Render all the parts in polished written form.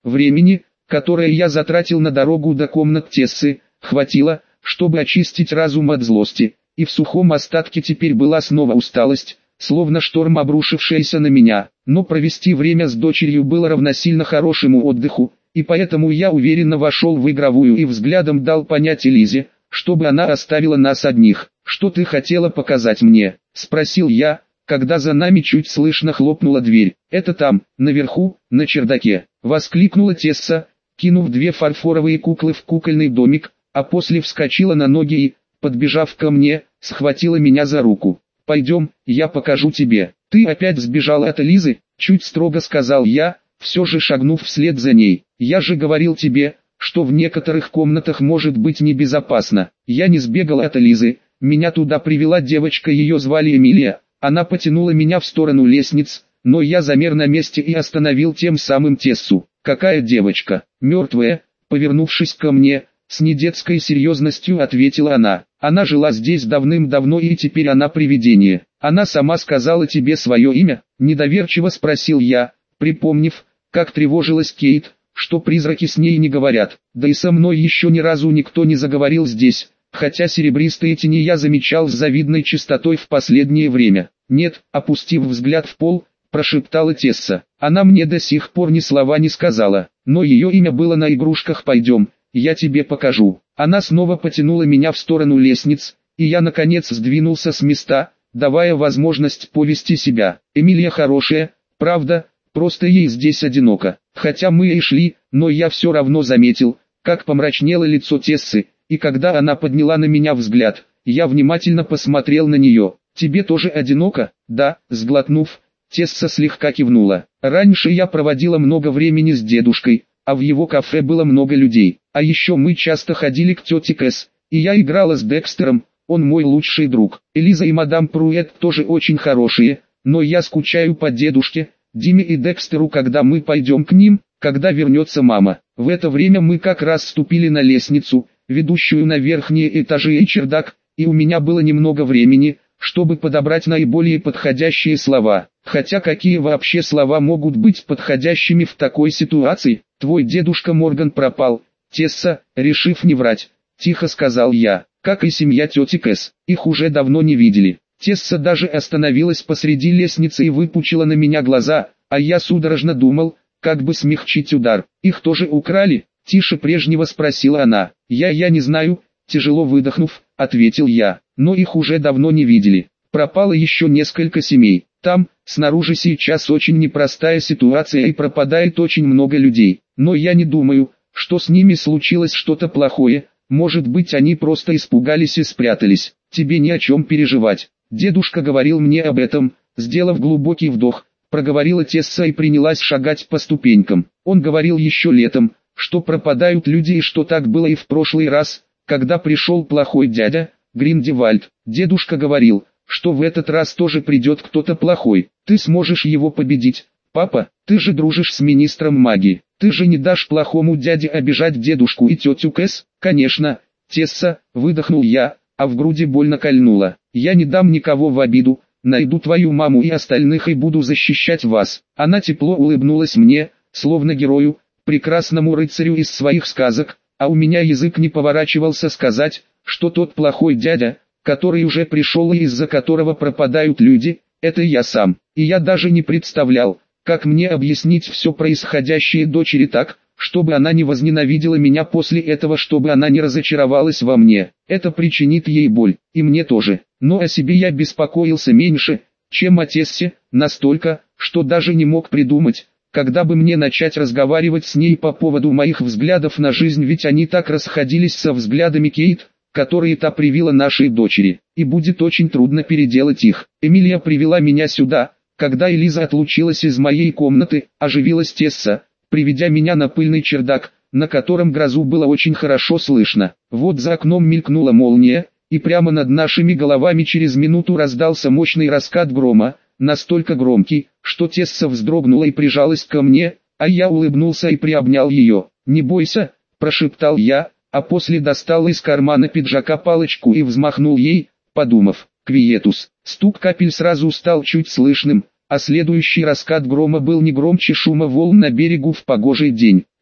Времени, которое я затратил на дорогу до комнат Тессы, хватило, чтобы очистить разум от злости, и в сухом остатке теперь была снова усталость, словно шторм, обрушившийся на меня. Но провести время с дочерью было равносильно хорошему отдыху, и поэтому я уверенно вошел в игровую и взглядом дал понять Элизе, чтобы она оставила нас одних. «Что ты хотела показать мне?» – спросил я, когда за нами чуть слышно хлопнула дверь. «Это там, наверху, на чердаке», – воскликнула Тесса, кинув 2 фарфоровые куклы в кукольный домик, а после вскочила на ноги и, подбежав ко мне, схватила меня за руку. «Пойдем, я покажу тебе». «Ты опять сбежала от Элизы?» – чуть строго сказал я, все же шагнув вслед за ней. «Я же говорил тебе, что в некоторых комнатах может быть небезопасно». «Я не сбегал от Элизы, меня туда привела девочка, ее звали Эмилия». Она потянула меня в сторону лестниц, но я замер на месте и остановил тем самым Тессу. «Какая девочка?» «Мертвая», повернувшись ко мне, с недетской серьезностью ответила она. «Она жила здесь давным-давно и теперь она привидение». «Она сама сказала тебе свое имя?» Недоверчиво спросил я, припомнив, как тревожилась Кейт, что призраки с ней не говорят. Да и со мной еще ни разу никто не заговорил здесь, хотя серебристые тени я замечал с завидной частотой в последнее время. «Нет», опустив взгляд в пол, прошептала Тесса. «Она мне до сих пор ни слова не сказала, но ее имя было на игрушках. Пойдем, я тебе покажу». Она снова потянула меня в сторону лестниц, и я наконец сдвинулся с места, давая возможность повести себя. «Эмилия хорошая, правда, просто ей здесь одиноко». Хотя мы и шли, но я все равно заметил, как помрачнело лицо Тессы, и когда она подняла на меня взгляд, я внимательно посмотрел на нее. «Тебе тоже одиноко?» «Да», сглотнув, Тесса слегка кивнула. «Раньше я проводила много времени с дедушкой, а в его кафе было много людей. А еще мы часто ходили к тете Кэс, и я играла с Декстером, он мой лучший друг. Элиза и мадам Пруэт тоже очень хорошие, но я скучаю по дедушке, Диме и Декстеру, когда мы пойдем к ним, когда вернется мама». В это время мы как раз ступили на лестницу, ведущую на верхние этажи и чердак, и у меня было немного времени, чтобы подобрать наиболее подходящие слова. Хотя какие вообще слова могут быть подходящими в такой ситуации? «Твой дедушка Морган пропал, Тесса», решив не врать, тихо сказал я, «как и семья тети Кэс, их уже давно не видели». Тесса даже остановилась посреди лестницы и выпучила на меня глаза, а я судорожно думал, как бы смягчить удар. «Их тоже украли?» – тише прежнего спросила она. Я не знаю», тяжело выдохнув, ответил я, «но их уже давно не видели. Пропало еще несколько семей. Там, снаружи сейчас очень непростая ситуация и пропадает очень много людей. Но я не думаю, что с ними случилось что-то плохое, может быть они просто испугались и спрятались. Тебе ни о чем переживать. Дедушка говорил мне об этом», сделав глубокий вдох, проговорила Тесса и принялась шагать по ступенькам. «Он говорил еще летом, что пропадают люди и что так было и в прошлый раз, когда пришел плохой дядя, Гриндевальд. Дедушка говорил, что в этот раз тоже придет кто-то плохой. Ты сможешь его победить. Папа, ты же дружишь с министром магии. Ты же не дашь плохому дяде обижать дедушку и тетю Кэс?» «Конечно, Тесса», выдохнул я, а в груди больно кольнуло. «Я не дам никого в обиду, найду твою маму и остальных и буду защищать вас». Она тепло улыбнулась мне, словно герою, прекрасному рыцарю из своих сказок, а у меня язык не поворачивался сказать, что тот плохой дядя, который уже пришел и из-за которого пропадают люди, это я сам. И я даже не представлял, как мне объяснить все происходящее дочери так, чтобы она не возненавидела меня после этого, чтобы она не разочаровалась во мне. Это причинит ей боль, и мне тоже. Но о себе я беспокоился меньше, чем о Тессе, настолько, что даже не мог придумать, когда бы мне начать разговаривать с ней по поводу моих взглядов на жизнь, ведь они так расходились со взглядами Кейт, которые та привила нашей дочери, и будет очень трудно переделать их. Эмилия привела меня сюда, когда Элиза отлучилась из моей комнаты, оживилась Тесса, приведя меня на пыльный чердак, на котором грозу было очень хорошо слышно. Вот за окном мелькнула молния, и прямо над нашими головами через минуту раздался мощный раскат грома, настолько громкий, что Тесса вздрогнула и прижалась ко мне, а я улыбнулся и приобнял ее. «Не бойся», – прошептал я, а после достал из кармана пиджака палочку и взмахнул ей, подумав, «Квиетус». Стук капель сразу стал чуть слышным, а следующий раскат грома был не громче шума волн на берегу в погожий день.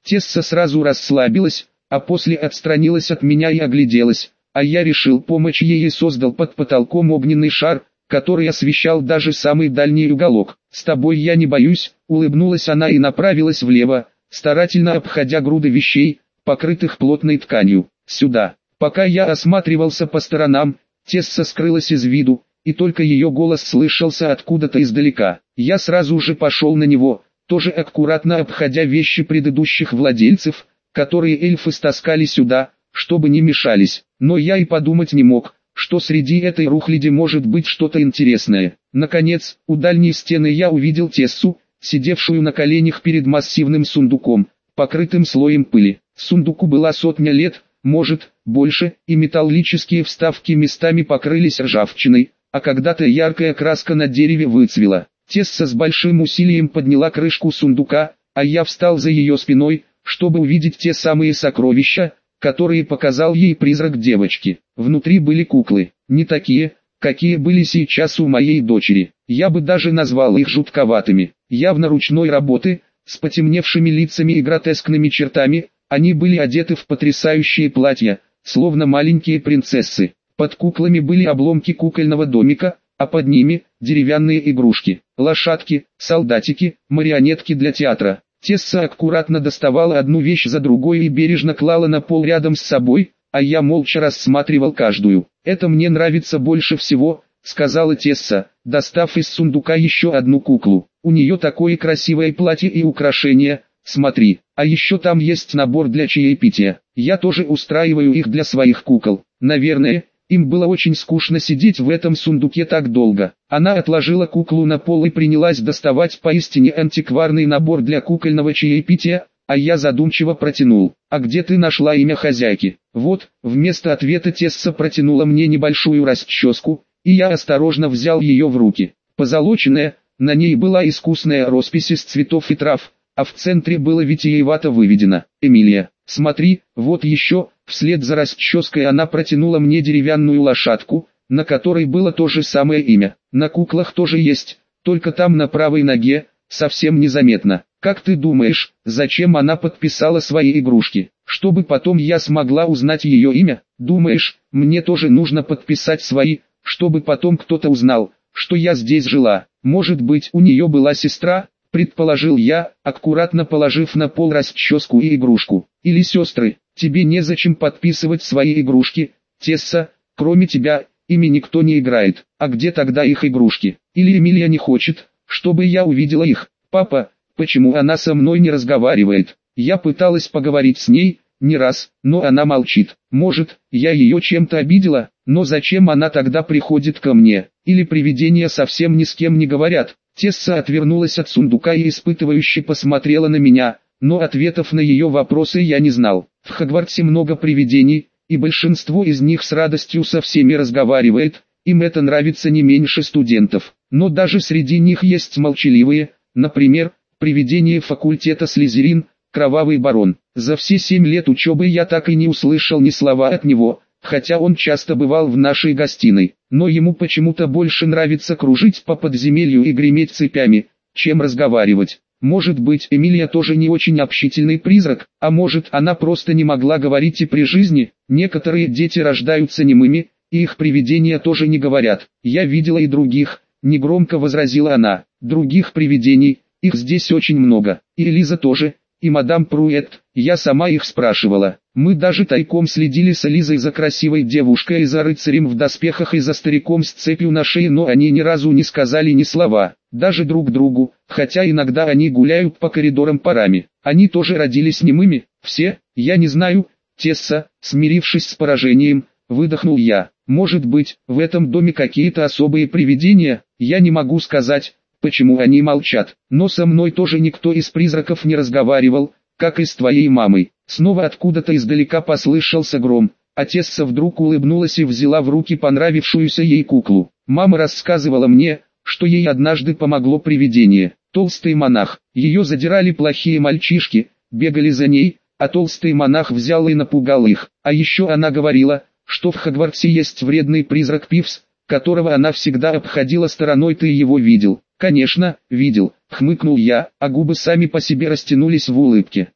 Тесса сразу расслабилась, а после отстранилась от меня и огляделась, а я решил помочь ей и создал под потолком огненный шар, который освещал даже самый дальний уголок. «С тобой я не боюсь», — улыбнулась она и направилась влево, старательно обходя груды вещей, покрытых плотной тканью. «Сюда». Пока я осматривался по сторонам, Тесса скрылась из виду, и только ее голос слышался откуда-то издалека. Я сразу же пошел на него, тоже аккуратно обходя вещи предыдущих владельцев, которые эльфы стаскали сюда, чтобы не мешались. Но я и подумать не мог, что среди этой рухляди может быть что-то интересное. Наконец, у дальней стены я увидел Тессу, сидевшую на коленях перед массивным сундуком, покрытым слоем пыли. Сундуку была 100 лет, может, больше, и металлические вставки местами покрылись ржавчиной, а когда-то яркая краска на дереве выцвела. Тесса с большим усилием подняла крышку сундука, а я встал за ее спиной, чтобы увидеть те самые сокровища, которые показал ей призрак девочки. Внутри были куклы, не такие, какие были сейчас у моей дочери. Я бы даже назвал их жутковатыми, явно ручной работы, с потемневшими лицами и гротескными чертами. Они были одеты в потрясающие платья, словно маленькие принцессы. Под куклами были обломки кукольного домика, а под ними – деревянные игрушки, лошадки, солдатики, марионетки для театра. Тесса аккуратно доставала одну вещь за другой и бережно клала на пол рядом с собой, а я молча рассматривал каждую. «Это мне нравится больше всего», — сказала Тесса, достав из сундука еще одну куклу. «У нее такое красивое платье и украшения, смотри, а еще там есть набор для чаепития. Я тоже устраиваю их для своих кукол. Наверное, им было очень скучно сидеть в этом сундуке так долго». Она отложила куклу на пол и принялась доставать поистине антикварный набор для кукольного чаепития, а я задумчиво протянул: «А где ты нашла имя хозяйки?» «Вот», вместо ответа Тесса протянула мне небольшую расческу, и я осторожно взял ее в руки. Позолоченная, на ней была искусная роспись из цветов и трав, а в центре было витиевато выведено: «Эмилия, смотри, вот еще». Вслед за расческой она протянула мне деревянную лошадку, на которой было то же самое имя. На куклах тоже есть, только там на правой ноге, совсем незаметно. «Как ты думаешь, зачем она подписала свои игрушки? Чтобы потом я смогла узнать ее имя? Думаешь, мне тоже нужно подписать свои, чтобы потом кто-то узнал, что я здесь жила? Может быть, у нее была сестра?» предположил я, аккуратно положив на пол расческу и игрушку. «Или сестры. Тебе незачем подписывать свои игрушки, Тесса, кроме тебя, ими никто не играет. А где тогда их игрушки? Или Эмилия не хочет, чтобы я увидела их? Папа, почему она со мной не разговаривает? Я пыталась поговорить с ней, не раз, но она молчит. Может, я ее чем-то обидела, но зачем она тогда приходит ко мне? Или привидения совсем ни с кем не говорят?» Тесса отвернулась от сундука и испытывающе посмотрела на меня, но ответов на ее вопросы я не знал. В Хогвартсе много привидений, и большинство из них с радостью со всеми разговаривает, им это нравится не меньше студентов. Но даже среди них есть молчаливые, например, привидение факультета Слизерин, Кровавый Барон. За все 7 лет учебы я так и не услышал ни слова от него, хотя он часто бывал в нашей гостиной. Но ему почему-то больше нравится кружить по подземелью и греметь цепями, чем разговаривать. Может быть, Эмилия тоже не очень общительный призрак, а может, она просто не могла говорить и при жизни. Некоторые дети рождаются немыми, и их привидения тоже не говорят. Я видела и других, негромко возразила она. Других привидений, их здесь очень много. И Элиза тоже, и мадам Пруэт, я сама их спрашивала. Мы даже тайком следили с Элизой за красивой девушкой и за рыцарем в доспехах и за стариком с цепью на шее, но они ни разу не сказали ни слова, даже друг другу, хотя иногда они гуляют по коридорам парами. Они тоже родились немыми, все, я не знаю. Тесса, смирившись с поражением, выдохнул я. Может быть, в этом доме какие-то особые привидения, я не могу сказать, почему они молчат, но со мной тоже никто из призраков не разговаривал, как и с твоей мамой. Снова откуда-то издалека послышался гром, а Тесса вдруг улыбнулась и взяла в руки понравившуюся ей куклу. Мама рассказывала мне, что ей однажды помогло привидение. Толстый монах, ее задирали плохие мальчишки, бегали за ней, а толстый монах взял и напугал их. А еще она говорила, что в Хогвартсе есть вредный призрак Пивз, которого она всегда обходила стороной. Ты его видел? Конечно, видел, хмыкнул я, а губы сами по себе растянулись в улыбке.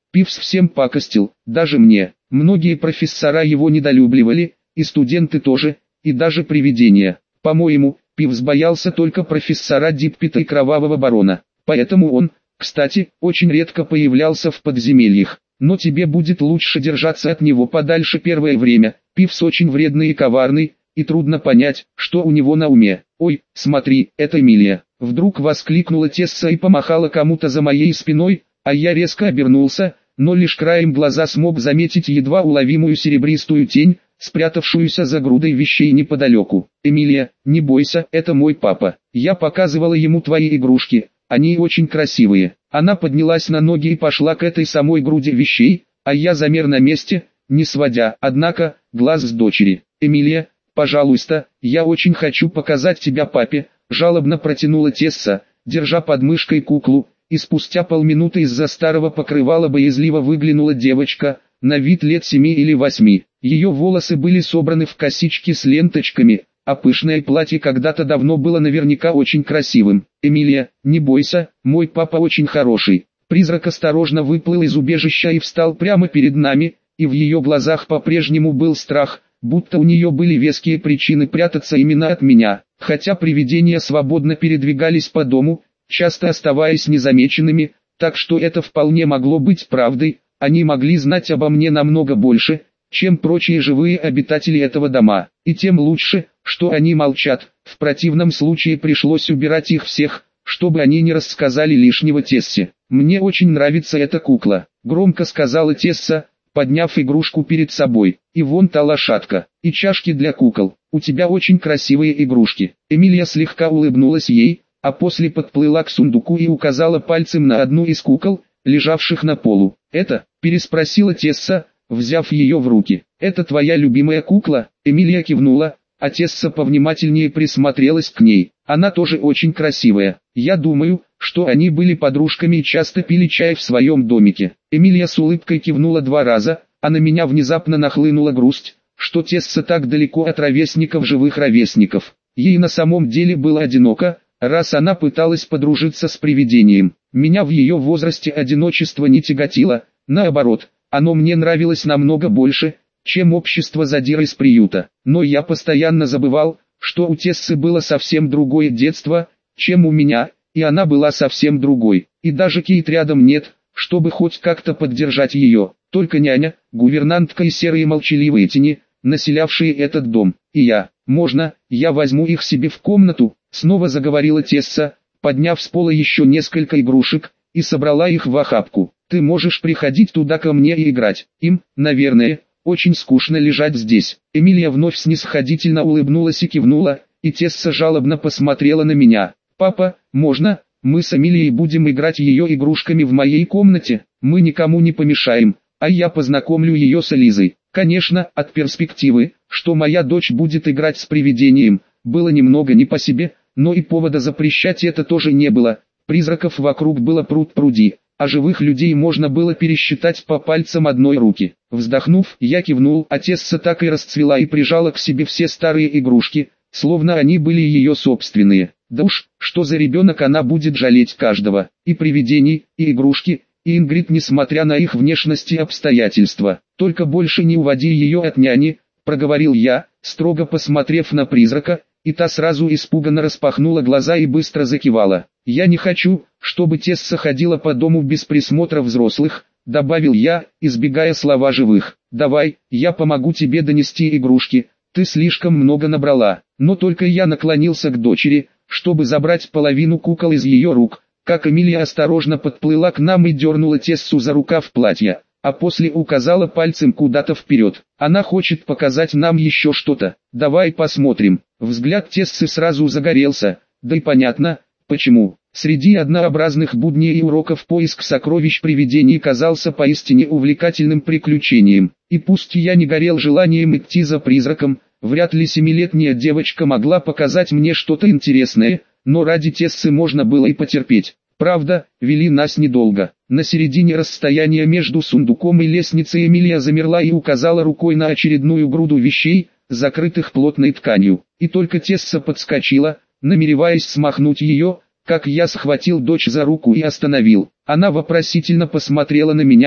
Пивз всем пакостил, даже мне. Многие профессора его недолюбливали, и студенты тоже, и даже привидения. По-моему, Пивз боялся только профессора Диппета и Кровавого Барона. Поэтому он, кстати, очень редко появлялся в подземельях. Но тебе будет лучше держаться от него подальше первое время. Пивз очень вредный и коварный, и трудно понять, что у него на уме. «Ой, смотри, это Эмилия!» Вдруг воскликнула Тесса и помахала кому-то за моей спиной, а я резко обернулся, но лишь краем глаза смог заметить едва уловимую серебристую тень, спрятавшуюся за грудой вещей неподалеку. «Эмилия, не бойся, это мой папа. Я показывала ему твои игрушки, они очень красивые». Она поднялась на ноги и пошла к этой самой груди вещей, а я замер на месте, не сводя, однако, глаз с дочери. «Эмилия, пожалуйста, я очень хочу показать тебя папе», жалобно протянула Тесса, держа под мышкой куклу, и спустя полминуты из-за старого покрывала боязливо выглянула девочка, на вид лет 7 или 8. Ее волосы были собраны в косички с ленточками, а пышное платье когда-то давно было наверняка очень красивым. «Эмилия, не бойся, мой папа очень хороший». Призрак осторожно выплыл из убежища и встал прямо перед нами, и в ее глазах по-прежнему был страх, будто у нее были веские причины прятаться именно от меня. Хотя привидения свободно передвигались по дому, часто оставаясь незамеченными, так что это вполне могло быть правдой, они могли знать обо мне намного больше, чем прочие живые обитатели этого дома, и тем лучше, что они молчат, в противном случае пришлось убирать их всех, чтобы они не рассказали лишнего Тессе. «Мне очень нравится эта кукла», — громко сказала Тесса, подняв игрушку перед собой. «И вон та лошадка, и чашки для кукол, у тебя очень красивые игрушки». Эмилия слегка улыбнулась ей, а после подплыла к сундуку и указала пальцем на одну из кукол, лежавших на полу. «Это?» – переспросила Тесса, взяв ее в руки. «Это твоя любимая кукла?» Эмилия кивнула, а Тесса повнимательнее присмотрелась к ней. «Она тоже очень красивая. Я думаю, что они были подружками и часто пили чай в своем домике». Эмилия с улыбкой кивнула 2 раза, а на меня внезапно нахлынула грусть, что Тесса так далеко от живых ровесников. Ей на самом деле было одиноко, раз она пыталась подружиться с привидением. Меня в ее возрасте одиночество не тяготило, наоборот, оно мне нравилось намного больше, чем общество задир из приюта. Но я постоянно забывал, что у Тессы было совсем другое детство, чем у меня, и она была совсем другой. И даже Кейт рядом нет, чтобы хоть как-то поддержать ее. Только няня, гувернантка и серые молчаливые тени, населявшие этот дом. И я. «Можно, я возьму их себе в комнату?» Снова заговорила Тесса, подняв с пола еще несколько игрушек, и собрала их в охапку. «Ты можешь приходить туда ко мне и играть. Им, наверное, очень скучно лежать здесь». Эмилия вновь снисходительно улыбнулась и кивнула, и Тесса жалобно посмотрела на меня. «Папа, можно, мы с Эмилией будем играть ее игрушками в моей комнате? Мы никому не помешаем, а я познакомлю ее с Элизой». Конечно, от перспективы, что моя дочь будет играть с привидением, было немного не по себе, но и повода запрещать это тоже не было. Призраков вокруг было пруд-пруди, а живых людей можно было пересчитать по пальцам одной руки. Вздохнув, я кивнул, а Тесса так и расцвела и прижала к себе все старые игрушки, словно они были ее собственные. Да уж, что за ребенок, она будет жалеть каждого, и привидений, и игрушки, и Ингрид, несмотря на их внешность и обстоятельства. «Только больше не уводи ее от няни», — проговорил я, строго посмотрев на призрака, и та сразу испуганно распахнула глаза и быстро закивала. «Я не хочу, чтобы Тесса ходила по дому без присмотра взрослых», — добавил я, избегая слова живых. «Давай, я помогу тебе донести игрушки, ты слишком много набрала». Но только я наклонился к дочери, чтобы забрать половину кукол из ее рук, как Эмилия осторожно подплыла к нам и дернула Тессу за рукав платья, а после указала пальцем куда-то вперед. «Она хочет показать нам еще что-то. Давай посмотрим». Взгляд Тессы сразу загорелся, да и понятно, почему. Среди однообразных будней и уроков поиск сокровищ привидений казался поистине увлекательным приключением. И пусть я не горел желанием идти за призраком, вряд ли 7-летняя девочка могла показать мне что-то интересное, но ради Тессы можно было и потерпеть. Правда, вели нас недолго. На середине расстояния между сундуком и лестницей Эмилия замерла и указала рукой на очередную груду вещей, закрытых плотной тканью. И только Тесса подскочила, намереваясь смахнуть ее, как я схватил дочь за руку и остановил. Она вопросительно посмотрела на меня,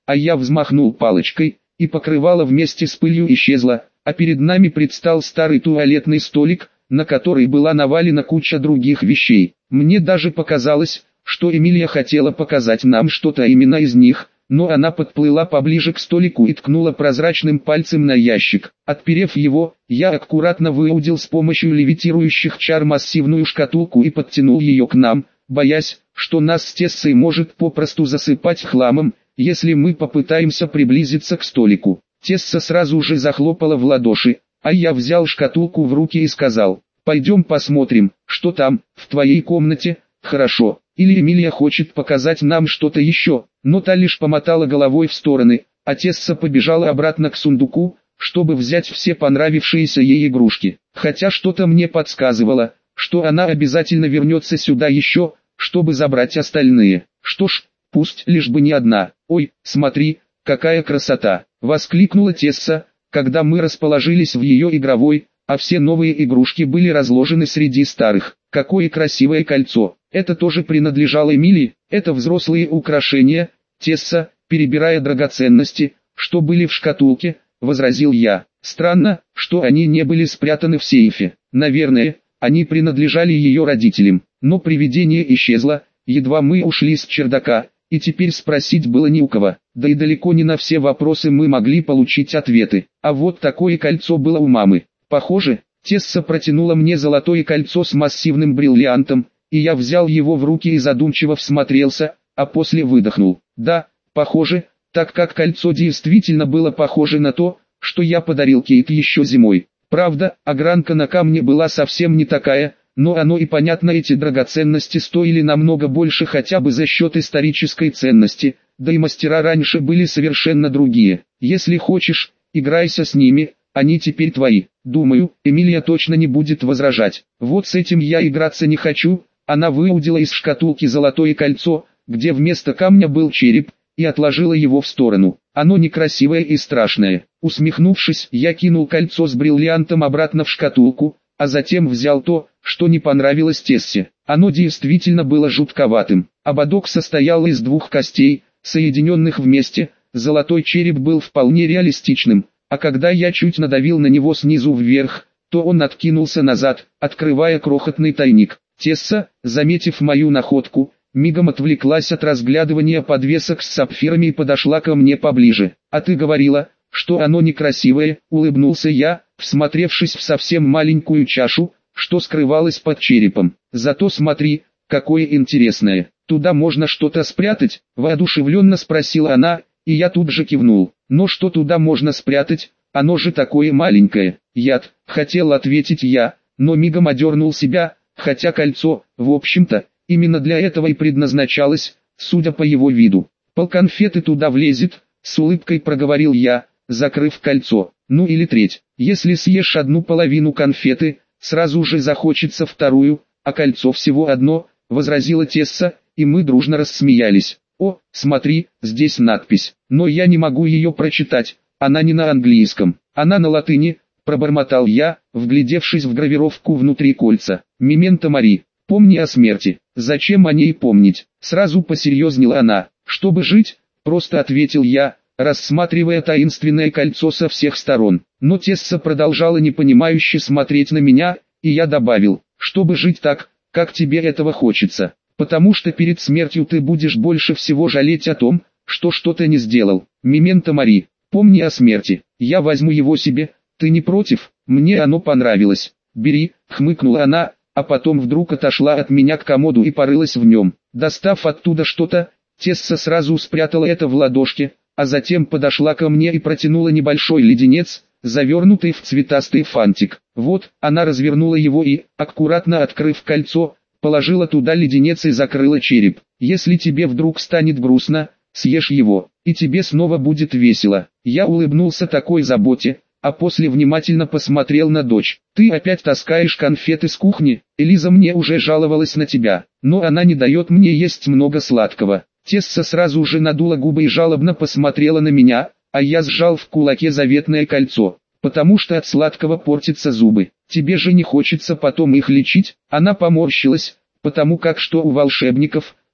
а я взмахнул палочкой, и покрывало вместе с пылью исчезло, а перед нами предстал старый туалетный столик, на который была навалена куча других вещей. Мне даже показалось, что Эмилия хотела показать нам что-то именно из них, но она подплыла поближе к столику и ткнула прозрачным пальцем на ящик. Отперев его, я аккуратно выудил с помощью левитирующих чар массивную шкатулку и подтянул ее к нам, боясь, что нас с Тессой может попросту засыпать хламом, если мы попытаемся приблизиться к столику. Тесса сразу же захлопала в ладоши, а я взял шкатулку в руки и сказал: «Пойдем посмотрим, что там, в твоей комнате, хорошо?» Или Эмилия хочет показать нам что-то еще, но та лишь помотала головой в стороны, а Тесса побежала обратно к сундуку, чтобы взять все понравившиеся ей игрушки. Хотя что-то мне подсказывало, что она обязательно вернется сюда еще, чтобы забрать остальные. Что ж, пусть лишь бы не одна. «Ой, смотри, какая красота!» — воскликнула Тесса, когда мы расположились в ее игровой, а все новые игрушки были разложены среди старых. «Какое красивое кольцо! Это тоже принадлежало Эмилии, это взрослые украшения». «Тесса, перебирая драгоценности, что были в шкатулке», — возразил я. «Странно, что они не были спрятаны в сейфе. Наверное, они принадлежали ее родителям, но привидение исчезло, едва мы ушли с чердака, и теперь спросить было не у кого, да и далеко не на все вопросы мы могли получить ответы. А вот такое кольцо было у мамы. Похоже». Тесса протянула мне золотое кольцо с массивным бриллиантом, и я взял его в руки и задумчиво всмотрелся, а после выдохнул. Да, похоже, так как кольцо действительно было похоже на то, что я подарил Кейт еще зимой. Правда, огранка на камне была совсем не такая, но оно и понятно, эти драгоценности стоили намного больше хотя бы за счет исторической ценности, да и мастера раньше были совершенно другие. Если хочешь, играйся с ними, они теперь твои. Думаю, Эмилия точно не будет возражать. Вот с этим я играться не хочу. Она выудила из шкатулки золотое кольцо, где вместо камня был череп, и отложила его в сторону. Оно некрасивое и страшное. Усмехнувшись, я кинул кольцо с бриллиантом обратно в шкатулку, а затем взял то, что не понравилось Тессе. Оно действительно было жутковатым. Ободок состоял из двух костей, соединенных вместе. Золотой череп был вполне реалистичным, а когда я чуть надавил на него снизу вверх, то он откинулся назад, открывая крохотный тайник. Тесса, заметив мою находку, мигом отвлеклась от разглядывания подвесок с сапфирами и подошла ко мне поближе. «А ты говорила, что оно некрасивое», — улыбнулся я, всмотревшись в совсем маленькую чашу, что скрывалась под черепом. «Зато смотри, какое интересное. Туда можно что-то спрятать?» — воодушевленно спросила она, и я тут же кивнул. «Но что туда можно спрятать? Оно же такое маленькое». «Яд», — хотел ответить я, но мигом одернул себя, хотя кольцо, в общем-то, именно для этого и предназначалось, судя по его виду. «Полконфеты туда влезет», — с улыбкой проговорил я, закрыв кольцо. «Ну или треть. Если съешь одну половину конфеты, сразу же захочется вторую, а кольцо всего одно», — возразила Тесса, и мы дружно рассмеялись. «О, смотри, здесь надпись, но я не могу ее прочитать, она не на английском, она на латыни», — пробормотал я, вглядевшись в гравировку внутри кольца. «Мементо Мори, помни о смерти». «Зачем о ней помнить?» — сразу посерьезнела она. «Чтобы жить», — просто ответил я, рассматривая таинственное кольцо со всех сторон. Но Тесса продолжала непонимающе смотреть на меня, и я добавил: «Чтобы жить так, как тебе этого хочется. Потому что перед смертью ты будешь больше всего жалеть о том, что что-то не сделал. Мементо Мори, помни о смерти. Я возьму его себе, ты не против? Мне оно понравилось». «Бери», — хмыкнула она, а потом вдруг отошла от меня к комоду и порылась в нем. Достав оттуда что-то, Тесса сразу спрятала это в ладошке, а затем подошла ко мне и протянула небольшой леденец, завернутый в цветастый фантик. Вот, она развернула его и, аккуратно открыв кольцо, положила туда леденец и закрыла череп. «Если тебе вдруг станет грустно, съешь его, и тебе снова будет весело». Я улыбнулся такой заботе, а после внимательно посмотрел на дочь. «Ты опять таскаешь конфеты с кухни? Элиза мне уже жаловалась на тебя, но она не дает мне есть много сладкого». Тесса сразу же надула губы и жалобно посмотрела на меня, а я сжал в кулаке заветное кольцо. «Потому что от сладкого портятся зубы. Тебе же не хочется потом их лечить?» Она поморщилась, потому как что у волшебников,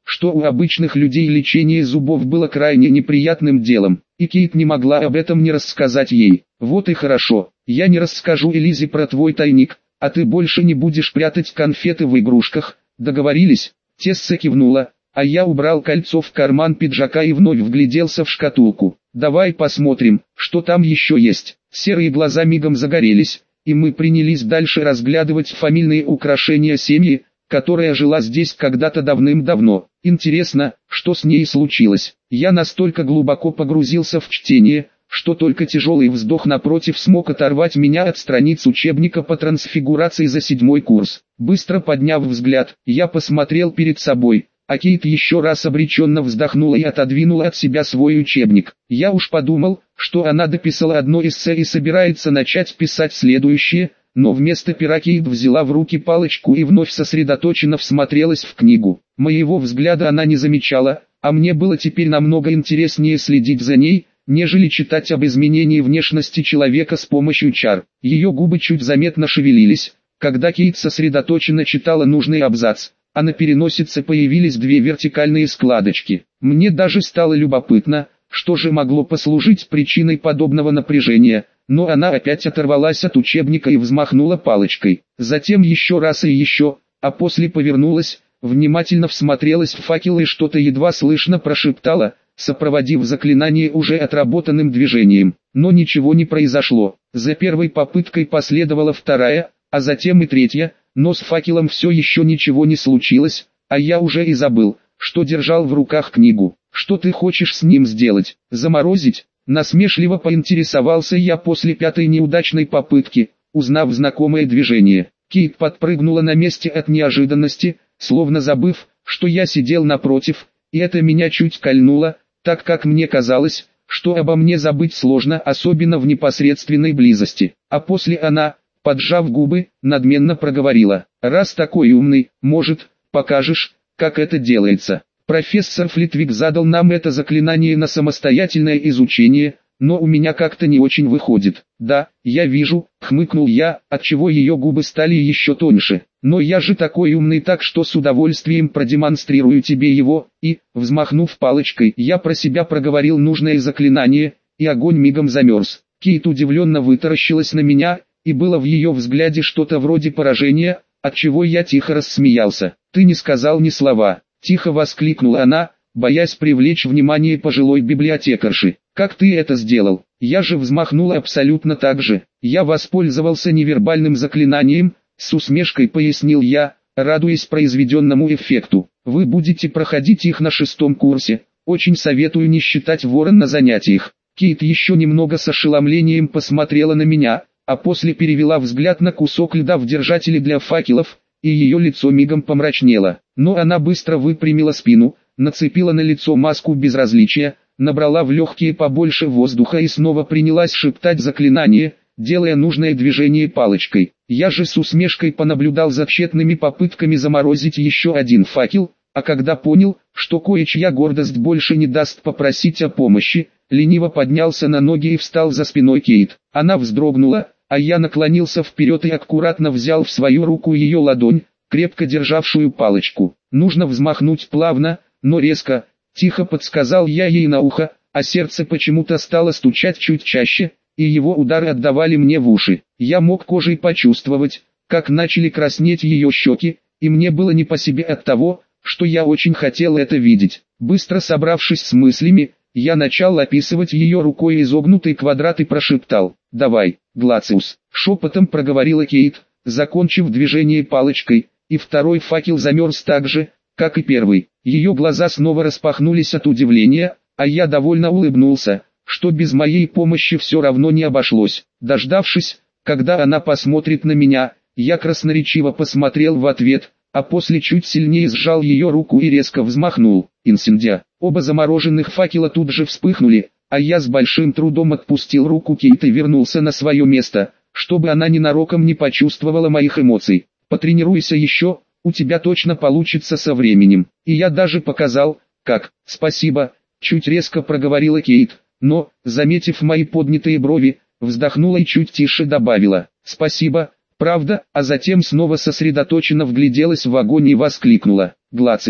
что у обычных людей лечение зубов было крайне неприятным делом, и Кейт не могла об этом не рассказать ей. «Вот и хорошо, я не расскажу Элизе про твой тайник, а ты больше не будешь прятать конфеты в игрушках, договорились?» Тесса кивнула, а я убрал кольцо в карман пиджака и вновь вгляделся в шкатулку. «Давай посмотрим, что там еще есть». Серые глаза мигом загорелись, и мы принялись дальше разглядывать фамильные украшения семьи, которая жила здесь когда-то давным-давно. Интересно, что с ней случилось. Я настолько глубоко погрузился в чтение, что только тяжелый вздох напротив смог оторвать меня от страниц учебника по трансфигурации за 7-й курс. Быстро подняв взгляд, я посмотрел перед собой, а Кейт еще раз обреченно вздохнула и отодвинула от себя свой учебник. Я уж подумал, что она дописала одно эссе и собирается начать писать следующее, но вместо пера Кейт взяла в руки палочку и вновь сосредоточенно всмотрелась в книгу. Моего взгляда она не замечала, а мне было теперь намного интереснее следить за ней, нежели читать об изменении внешности человека с помощью чар. Ее губы чуть заметно шевелились, когда Кейт сосредоточенно читала нужный абзац, а на переносице появились 2 вертикальные складочки. Мне даже стало любопытно, что же могло послужить причиной подобного напряжения, но она опять оторвалась от учебника и взмахнула палочкой. Затем еще раз и еще, а после повернулась, внимательно всмотрелась в факел и что-то едва слышно прошептала, сопроводив заклинание уже отработанным движением. Но ничего не произошло. За первой попыткой последовала вторая, а затем и третья, но с факелом все еще ничего не случилось, а я уже и забыл, что держал в руках книгу. «Что ты хочешь с ним сделать? Заморозить?» Насмешливо поинтересовался я после 5-й неудачной попытки, узнав знакомое движение. Кейт подпрыгнула на месте от неожиданности, словно забыв, что я сидел напротив, и это меня чуть кольнуло, так как мне казалось, что обо мне забыть сложно, особенно в непосредственной близости. А после она, поджав губы, надменно проговорила: «Раз такой умный, может, покажешь, как это делается?» Профессор Флитвик задал нам это заклинание на самостоятельное изучение, но у меня как-то не очень выходит. «Да, я вижу», — хмыкнул я, отчего ее губы стали еще тоньше. «Но я же такой умный, так что с удовольствием продемонстрирую тебе его», и, взмахнув палочкой, я про себя проговорил нужное заклинание, и огонь мигом замерз. Кейт удивленно вытаращилась на меня, и было в ее взгляде что-то вроде поражения, отчего я тихо рассмеялся. «Ты не сказал ни слова», — тихо воскликнула она, боясь привлечь внимание пожилой библиотекарши. «Как ты это сделал?» Я же взмахнула абсолютно так же. «Я воспользовался невербальным заклинанием», — с усмешкой пояснил я, радуясь произведенному эффекту. «Вы будете проходить их на 6-м курсе. Очень советую не считать ворон на занятиях». Кейт еще немного с ошеломлением посмотрела на меня, а после перевела взгляд на кусок льда в держателе для факелов, и ее лицо мигом помрачнело. Но она быстро выпрямила спину, нацепила на лицо маску безразличия, набрала в легкие побольше воздуха и снова принялась шептать заклинание, делая нужное движение палочкой. Я же с усмешкой понаблюдал за тщетными попытками заморозить еще один факел, а когда понял, что кое-чья гордость больше не даст попросить о помощи, лениво поднялся на ноги и встал за спиной Кейт. Она вздрогнула, а я наклонился вперед и аккуратно взял в свою руку ее ладонь, крепко державшую палочку. Нужно взмахнуть плавно, но резко, тихо подсказал я ей на ухо, а сердце почему-то стало стучать чуть чаще, и его удары отдавали мне в уши. Я мог кожей почувствовать, как начали краснеть ее щеки, и мне было не по себе от того, что я очень хотел это видеть. Быстро собравшись с мыслями, я начал описывать ее рукой изогнутый квадрат и прошептал: «Давай, Глациус», — шепотом проговорила Кейт, закончив движение палочкой, и второй факел замерз так же, как и первый. Ее глаза снова распахнулись от удивления, а я довольно улыбнулся, что без моей помощи все равно не обошлось. Дождавшись, когда она посмотрит на меня, я красноречиво посмотрел в ответ, а после чуть сильнее сжал ее руку и резко взмахнул. Инсендия. Оба замороженных факела тут же вспыхнули, а я с большим трудом отпустил руку Кейт и вернулся на свое место, чтобы она ненароком не почувствовала моих эмоций. «Потренируйся еще, у тебя точно получится со временем». И я даже показал, как. «Спасибо», — чуть резко проговорила Кейт, но, заметив мои поднятые брови, вздохнула и чуть тише добавила: «Спасибо, правда», а затем снова сосредоточенно вгляделась в огонь и воскликнула: «Глациус,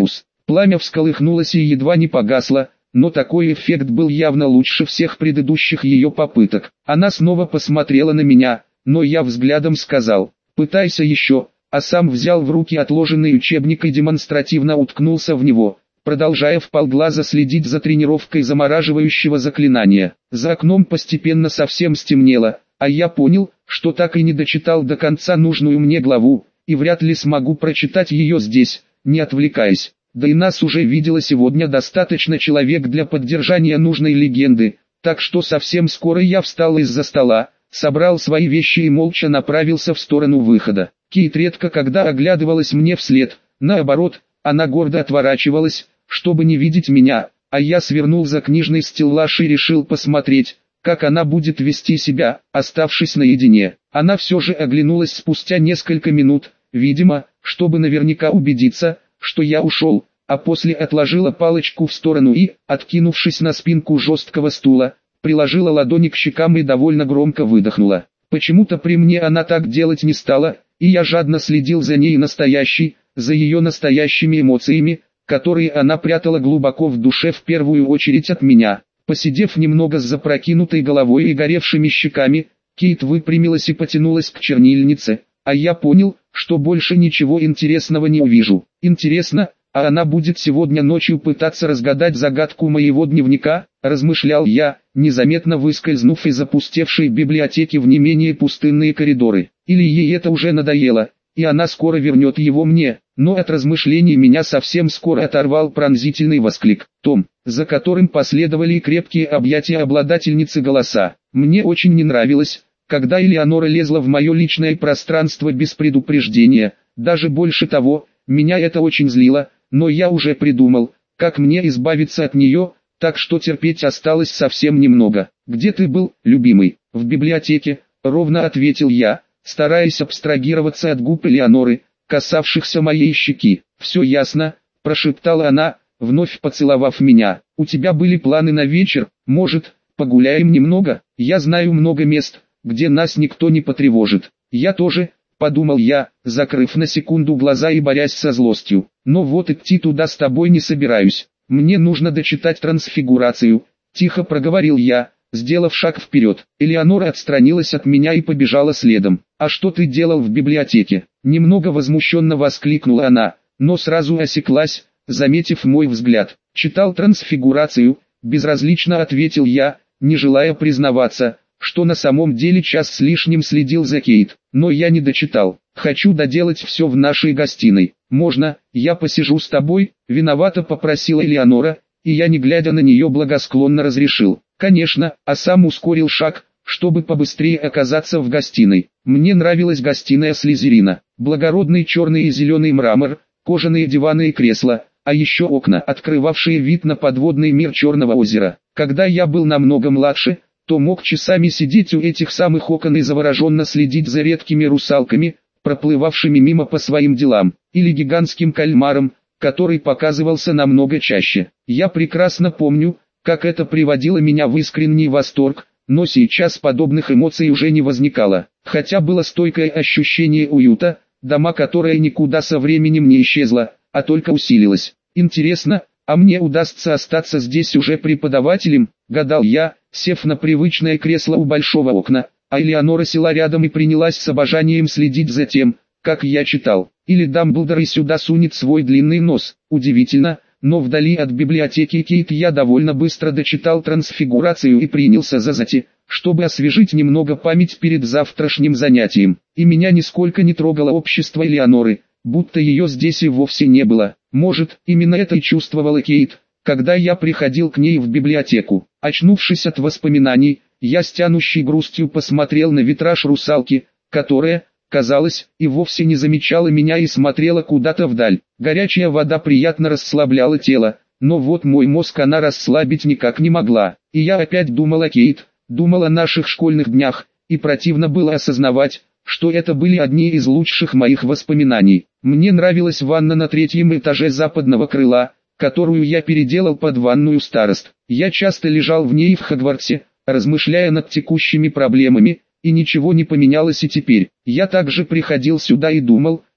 Пламя всколыхнулось и едва не погасло, но такой эффект был явно лучше всех предыдущих ее попыток. Она снова посмотрела на меня, но я взглядом сказал: «Пытайся еще», а сам взял в руки отложенный учебник и демонстративно уткнулся в него, продолжая вполглаза следить за тренировкой замораживающего заклинания. За окном постепенно совсем стемнело, а я понял, что так и не дочитал до конца нужную мне главу, и вряд ли смогу прочитать ее здесь, не отвлекаясь. Да и нас уже видело сегодня достаточно человек для поддержания нужной легенды, так что совсем скоро я встал из-за стола, собрал свои вещи и молча направился в сторону выхода. Кейт редко когда оглядывалась мне вслед, наоборот, она гордо отворачивалась, чтобы не видеть меня, а я свернул за книжный стеллаж и решил посмотреть, как она будет вести себя, оставшись наедине. Она все же оглянулась спустя несколько минут, видимо, чтобы наверняка убедиться, что я ушел, а после отложила палочку в сторону и, откинувшись на спинку жесткого стула, приложила ладони к щекам и довольно громко выдохнула. Почему-то при мне она так делать не стала, и я жадно следил за ней за ее настоящими эмоциями, которые она прятала глубоко в душе в первую очередь от меня. Посидев немного с запрокинутой головой и горевшими щеками, Кейт выпрямилась и потянулась к чернильнице, а я понял, что больше ничего интересного не увижу. Интересно, а она будет сегодня ночью пытаться разгадать загадку моего дневника, размышлял я, незаметно выскользнув из опустевшей библиотеки в не менее пустынные коридоры. Или ей это уже надоело, и она скоро вернет его мне, но от размышлений меня совсем скоро оторвал пронзительный восклик, том, за которым последовали крепкие объятия обладательницы голоса. Мне очень не нравилось, когда Элеонора лезла в мое личное пространство без предупреждения, даже больше того, меня это очень злило, но я уже придумал, как мне избавиться от нее, так что терпеть осталось совсем немного. «Где ты был, любимый?» «В библиотеке», — ровно ответил я, стараясь абстрагироваться от губ Элеоноры, касавшихся моей щеки. «Все ясно», — прошептала она, вновь поцеловав меня. «У тебя были планы на вечер, может, погуляем немного? Я знаю много мест, где нас никто не потревожит». «Я тоже», — подумал я, закрыв на секунду глаза и борясь со злостью. «Но вот идти туда с тобой не собираюсь. Мне нужно дочитать трансфигурацию», — тихо проговорил я, сделав шаг вперед. Элеонора отстранилась от меня и побежала следом. «А что ты делал в библиотеке?» Немного возмущенно воскликнула она, но сразу осеклась, заметив мой взгляд. «Читал трансфигурацию», — безразлично ответил я, не желая признаваться, что на самом деле час с лишним следил за Кейт. «Но я не дочитал. Хочу доделать все в нашей гостиной. Можно, я посижу с тобой?» — виновато попросила Элеонора, и я, не глядя на нее, благосклонно разрешил. «Конечно», а сам ускорил шаг, чтобы побыстрее оказаться в гостиной. Мне нравилась гостиная Слизерина. Благородный черный и зеленый мрамор, кожаные диваны и кресла, а еще окна, открывавшие вид на подводный мир Черного озера. Когда я был намного младше, то мог часами сидеть у этих самых окон и завороженно следить за редкими русалками, проплывавшими мимо по своим делам, или гигантским кальмаром, который показывался намного чаще. Я прекрасно помню, как это приводило меня в искренний восторг, но сейчас подобных эмоций уже не возникало, хотя было стойкое ощущение уюта, дома, которое никуда со временем не исчезло, а только усилилось. Интересно, а мне удастся остаться здесь уже преподавателем, гадал я, сев на привычное кресло у большого окна, а Элеонора села рядом и принялась с обожанием следить за тем, как я читал. Или Дамблдор и сюда сунет свой длинный нос. Удивительно, но вдали от библиотеки Кейт я довольно быстро дочитал трансфигурацию и принялся за зати, чтобы освежить немного память перед завтрашним занятием. И меня нисколько не трогало общество Элеоноры, будто ее здесь и вовсе не было. Может, именно это и чувствовала Кейт, когда я приходил к ней в библиотеку. Очнувшись от воспоминаний, я с тянущей грустью посмотрел на витраж русалки, которая, казалось, и вовсе не замечала меня и смотрела куда-то вдаль. Горячая вода приятно расслабляла тело, но вот мой мозг она расслабить никак не могла. И я опять думал о Кейт, думал о наших школьных днях, и противно было осознавать, что это были одни из лучших моих воспоминаний. Мне нравилась ванна на 3-м этаже западного крыла, которую я переделал под ванную старост. Я часто лежал в ней в Хогвартсе, размышляя над текущими проблемами, и ничего не поменялось и теперь. Я также приходил сюда и думал,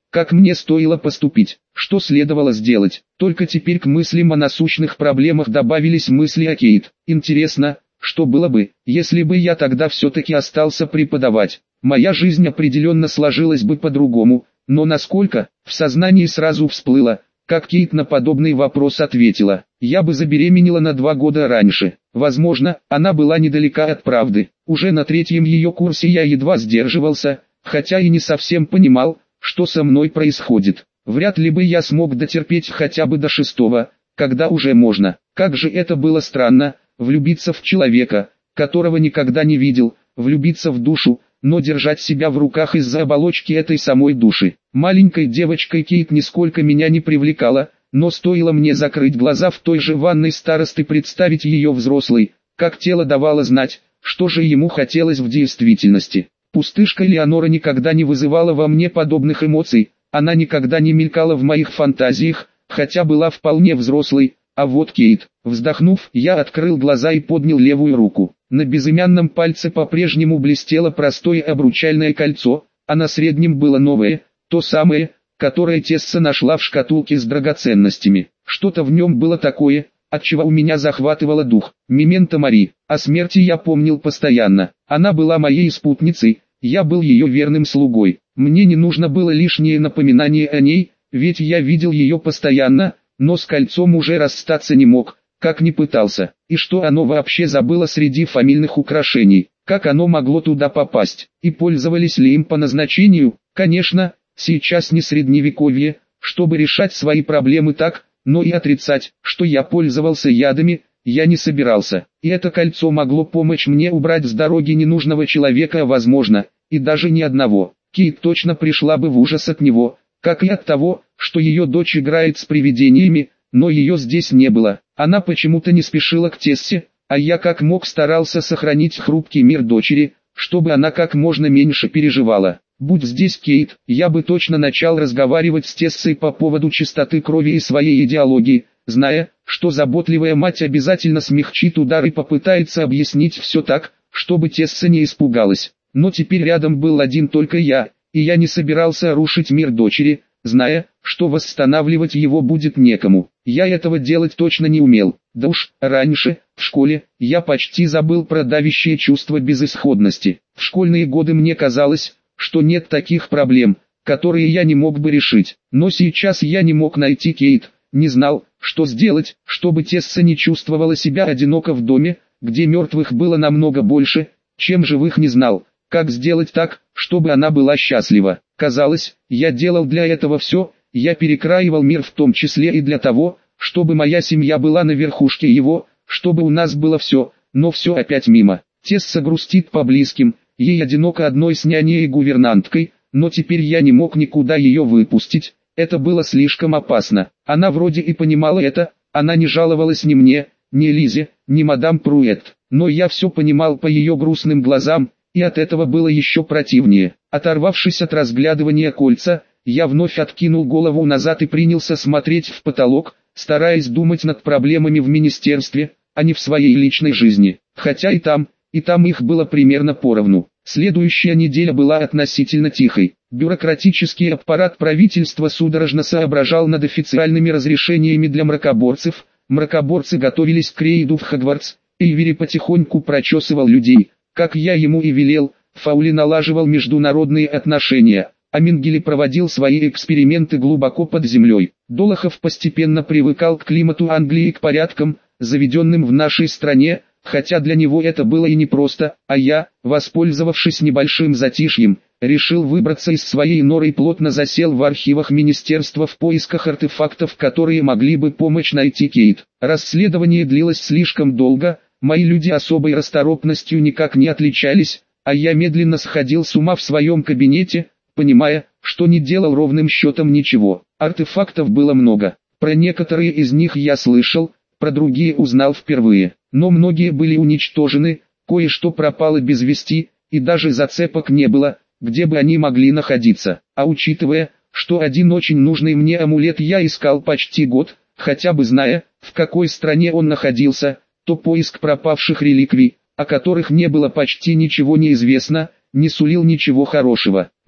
как мне стоило поступить, что следовало сделать. Только теперь к мыслям о насущных проблемах добавились мысли о Кейт. Интересно, что было бы, если бы я тогда все-таки остался преподавать? Моя жизнь определенно сложилась бы по-другому, но насколько, в сознании сразу всплыло, как Кейт на подобный вопрос ответила. Я бы забеременела на 2 года раньше. Возможно, она была недалека от правды. Уже на 3-м ее курсе я едва сдерживался, хотя и не совсем понимал, что со мной происходит. Вряд ли бы я смог дотерпеть хотя бы до 6-го, когда уже можно. Как же это было странно, влюбиться в человека, которого никогда не видел, влюбиться в душу, но держать себя в руках из-за оболочки этой самой души. Маленькой девочкой Кейт нисколько меня не привлекала, но стоило мне закрыть глаза в той же ванной старосты представить ее взрослой, как тело давало знать, что же ему хотелось в действительности. Пустышка Элеонора никогда не вызывала во мне подобных эмоций, она никогда не мелькала в моих фантазиях, хотя была вполне взрослой, а вот Кейт. Вздохнув, я открыл глаза и поднял левую руку. На безымянном пальце по-прежнему блестело простое обручальное кольцо, а на среднем было новое, то самое, которое Тесса нашла в шкатулке с драгоценностями. Что-то в нем было такое, отчего у меня захватывало дух. Мементо Мари. О смерти я помнил постоянно. Она была моей спутницей, я был ее верным слугой. Мне не нужно было лишнее напоминание о ней, ведь я видел ее постоянно, но с кольцом уже расстаться не мог, как ни пытался. И что оно вообще забыло среди фамильных украшений? Как оно могло туда попасть? И пользовались ли им по назначению? Конечно, сейчас не средневековье, чтобы решать свои проблемы так, но и отрицать, что я пользовался ядами, я не собирался. И это кольцо могло помочь мне убрать с дороги ненужного человека, возможно, и даже не одного. Кейт точно пришла бы в ужас от него, как и от того, что ее дочь играет с привидениями, но ее здесь не было. Она почему-то не спешила к Тессе, а я как мог старался сохранить хрупкий мир дочери, чтобы она как можно меньше переживала. Будь здесь Кейт, я бы точно начал разговаривать с Тессой по поводу чистоты крови и своей идеологии, зная, что заботливая мать обязательно смягчит удар и попытается объяснить все так, чтобы Тесса не испугалась. Но теперь рядом был один только я, и я не собирался рушить мир дочери, зная, что восстанавливать его будет некому. Я этого делать точно не умел. Да уж, раньше, в школе, я почти забыл про давящее чувство безысходности. В школьные годы мне казалось, что нет таких проблем, которые я не мог бы решить. Но сейчас я не мог найти Кейт, не знал, что сделать, чтобы Тесса не чувствовала себя одиноко в доме, где мертвых было намного больше, чем живых, не знал, как сделать так, чтобы она была счастлива. Казалось, я делал для этого все, я перекраивал мир в том числе и для того, чтобы моя семья была на верхушке его, чтобы у нас было все, но все опять мимо. Тесса грустит по близким, ей одиноко одной с няней и гувернанткой, но теперь я не мог никуда ее выпустить, это было слишком опасно. Она вроде и понимала это, она не жаловалась ни мне, ни Лизе, ни мадам Пруэт, но я все понимал по ее грустным глазам, и от этого было еще противнее. Оторвавшись от разглядывания кольца, я вновь откинул голову назад и принялся смотреть в потолок, стараясь думать над проблемами в министерстве, а не в своей личной жизни. Хотя и там их было примерно поровну. Следующая неделя была относительно тихой. Бюрократический аппарат правительства судорожно соображал над официальными разрешениями для мракоборцев. Мракоборцы готовились к рейду в Хогвартс. Эйвери потихоньку прочесывал людей, как я ему и велел. Фаули налаживал международные отношения, а Менгеле проводил свои эксперименты глубоко под землей. Долохов постепенно привыкал к климату Англии и к порядкам, заведенным в нашей стране, хотя для него это было и непросто, а я, воспользовавшись небольшим затишьем, решил выбраться из своей норы и плотно засел в архивах министерства в поисках артефактов, которые могли бы помочь найти Кейт. Расследование длилось слишком долго, мои люди особой расторопностью никак не отличались, а я медленно сходил с ума в своем кабинете, понимая, что не делал ровным счетом ничего. Артефактов было много, про некоторые из них я слышал, про другие узнал впервые, но многие были уничтожены, кое-что пропало без вести, и даже зацепок не было, где бы они могли находиться. А учитывая, что один очень нужный мне амулет я искал почти год, хотя бы зная, в какой стране он находился, то поиск пропавших реликвий, о которых не было почти ничего неизвестно, не сулил ничего хорошего.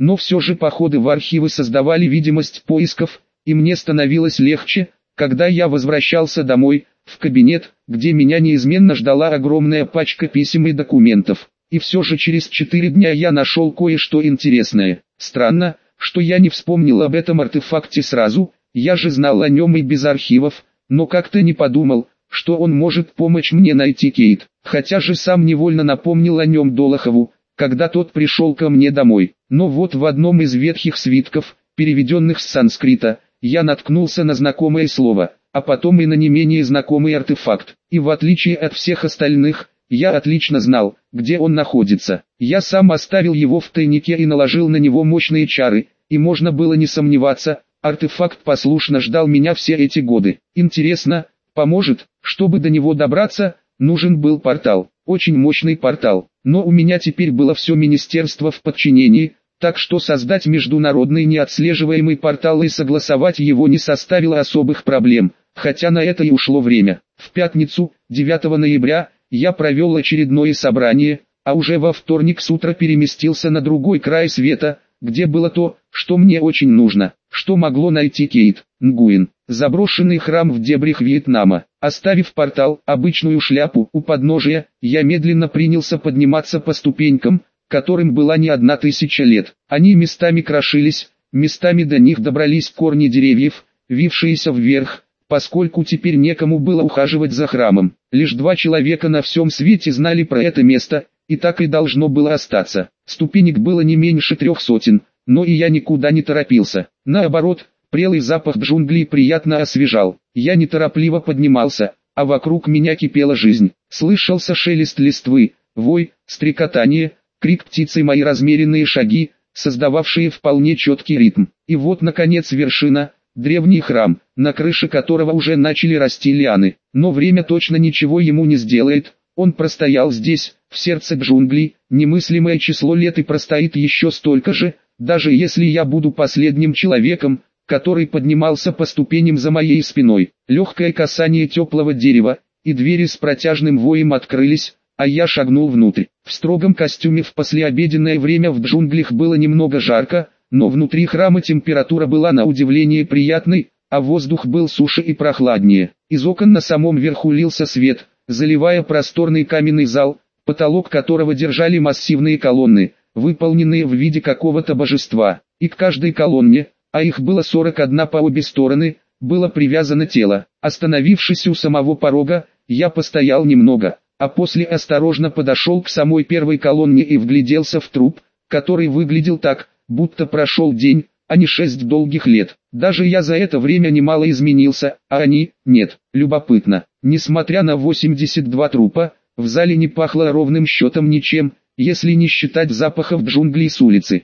но все же походы в архивы создавали видимость поисков, и мне становилось легче, когда я возвращался домой, в кабинет, где меня неизменно ждала огромная пачка писем и документов. И все же через 4 дня я нашел кое-что интересное. Странно, что я не вспомнил об этом артефакте сразу, я же знал о нем и без архивов, но как-то не подумал, что он может помочь мне найти Кейт. Хотя же сам невольно напомнил о нем Долохову, когда тот пришел ко мне домой. Но вот в одном из ветхих свитков, переведенных с санскрита, я наткнулся на знакомое слово, а потом и на не менее знакомый артефакт. И в отличие от всех остальных, я отлично знал, где он находится. Я сам оставил его в тайнике и наложил на него мощные чары, и можно было не сомневаться, артефакт послушно ждал меня все эти годы. Интересно, поможет? Чтобы до него добраться, нужен был портал, очень мощный портал. Но у меня теперь было все министерство в подчинении, так что создать международный неотслеживаемый портал и согласовать его не составило особых проблем, хотя на это и ушло время. В пятницу, 9 ноября, я провел очередное собрание, а уже во вторник с утра переместился на другой край света, где было то, что мне очень нужно, что могло найти Кейт. Нгуин, заброшенный храм в дебрях Вьетнама. Оставив портал, обычную шляпу у подножия, я медленно принялся подниматься по ступенькам, которым была не 1000 лет. Они местами крошились, местами до них добрались корни деревьев, вившиеся вверх, поскольку теперь некому было ухаживать за храмом. Лишь 2 человека на всем свете знали про это место, и так и должно было остаться. Ступенек было не меньше 300, но и я никуда не торопился. Наоборот, прелый запах джунглей приятно освежал. Я неторопливо поднимался, а вокруг меня кипела жизнь. Слышался шелест листвы, вой, стрекотание, крик птицы, мои размеренные шаги, создававшие вполне четкий ритм. И вот наконец вершина, древний храм, на крыше которого уже начали расти лианы. Но время точно ничего ему не сделает, он простоял здесь, в сердце джунглей, немыслимое число лет и простоит еще столько же, даже если я буду последним человеком, который поднимался по ступеням за моей спиной. Легкое касание теплого дерева, и двери с протяжным воем открылись, а я шагнул внутрь. В строгом костюме в послеобеденное время в джунглях было немного жарко, но внутри храма температура была на удивление приятной, а воздух был суше и прохладнее. Из окон на самом верху лился свет, заливая просторный каменный зал, потолок которого держали массивные колонны, выполненные в виде какого-то божества. И к каждой колонне, а их было 41 по обе стороны, было привязано тело. Остановившись у самого порога, я постоял немного, а после осторожно подошел к самой первой колонне и вгляделся в труп, который выглядел так, будто прошел день, а не 6 долгих лет. Даже я за это время немало изменился, а они – нет. Любопытно, несмотря на 82 трупа, в зале не пахло ровным счетом ничем, если не считать запахов джунглей с улицы.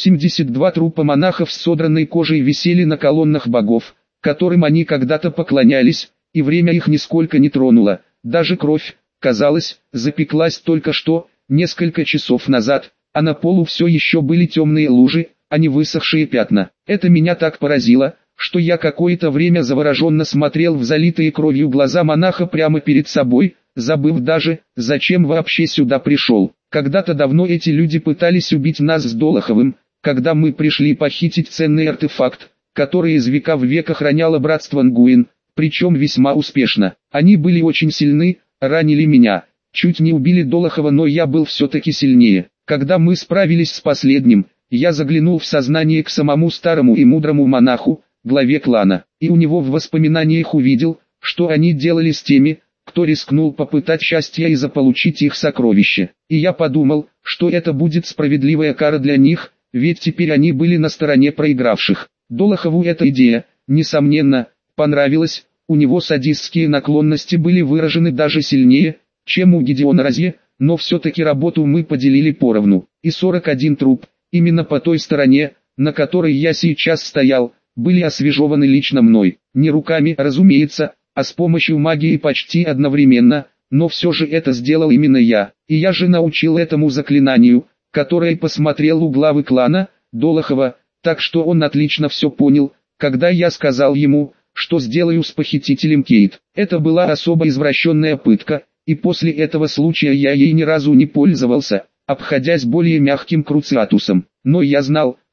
82 трупа монахов с содранной кожей висели на колоннах богов, которым они когда-то поклонялись, и время их нисколько не тронуло. Даже кровь, казалось, запеклась только что, несколько часов назад, а на полу все еще были темные лужи, а не высохшие пятна. Это меня так поразило, что я какое-то время завороженно смотрел в залитые кровью глаза монаха прямо перед собой, забыв даже, зачем вообще сюда пришел. Когда-то давно эти люди пытались убить нас с Долоховым, когда мы пришли похитить ценный артефакт, который из века в век охраняло братство Нгуин, причем весьма успешно. Они были очень сильны, ранили меня, чуть не убили Долохова, но я был все-таки сильнее. Когда мы справились с последним, я заглянул в сознание к самому старому и мудрому монаху, главе клана, и у него в воспоминаниях увидел, что они делали с теми, кто рискнул попытать счастья и заполучить их сокровище. И я подумал, что это будет справедливая кара для них, ведь теперь они были на стороне проигравших. Долохову эта идея, несомненно, понравилась, у него садистские наклонности были выражены даже сильнее, чем у Гедеона Розье, но все-таки работу мы поделили поровну. И 41 труп, именно по той стороне, на которой я сейчас стоял, были освежеваны лично мной. Не руками, разумеется, а с помощью магии почти одновременно, но все же это сделал именно я. И я же научил этому заклинанию, которое посмотрел у главы клана, Долохова, так что он отлично все понял, когда я сказал ему, что сделаю с похитителем Кейт. Это была особо извращенная пытка, и после этого случая я ей ни разу не пользовался, обходясь более мягким круциатусом. Но я знал,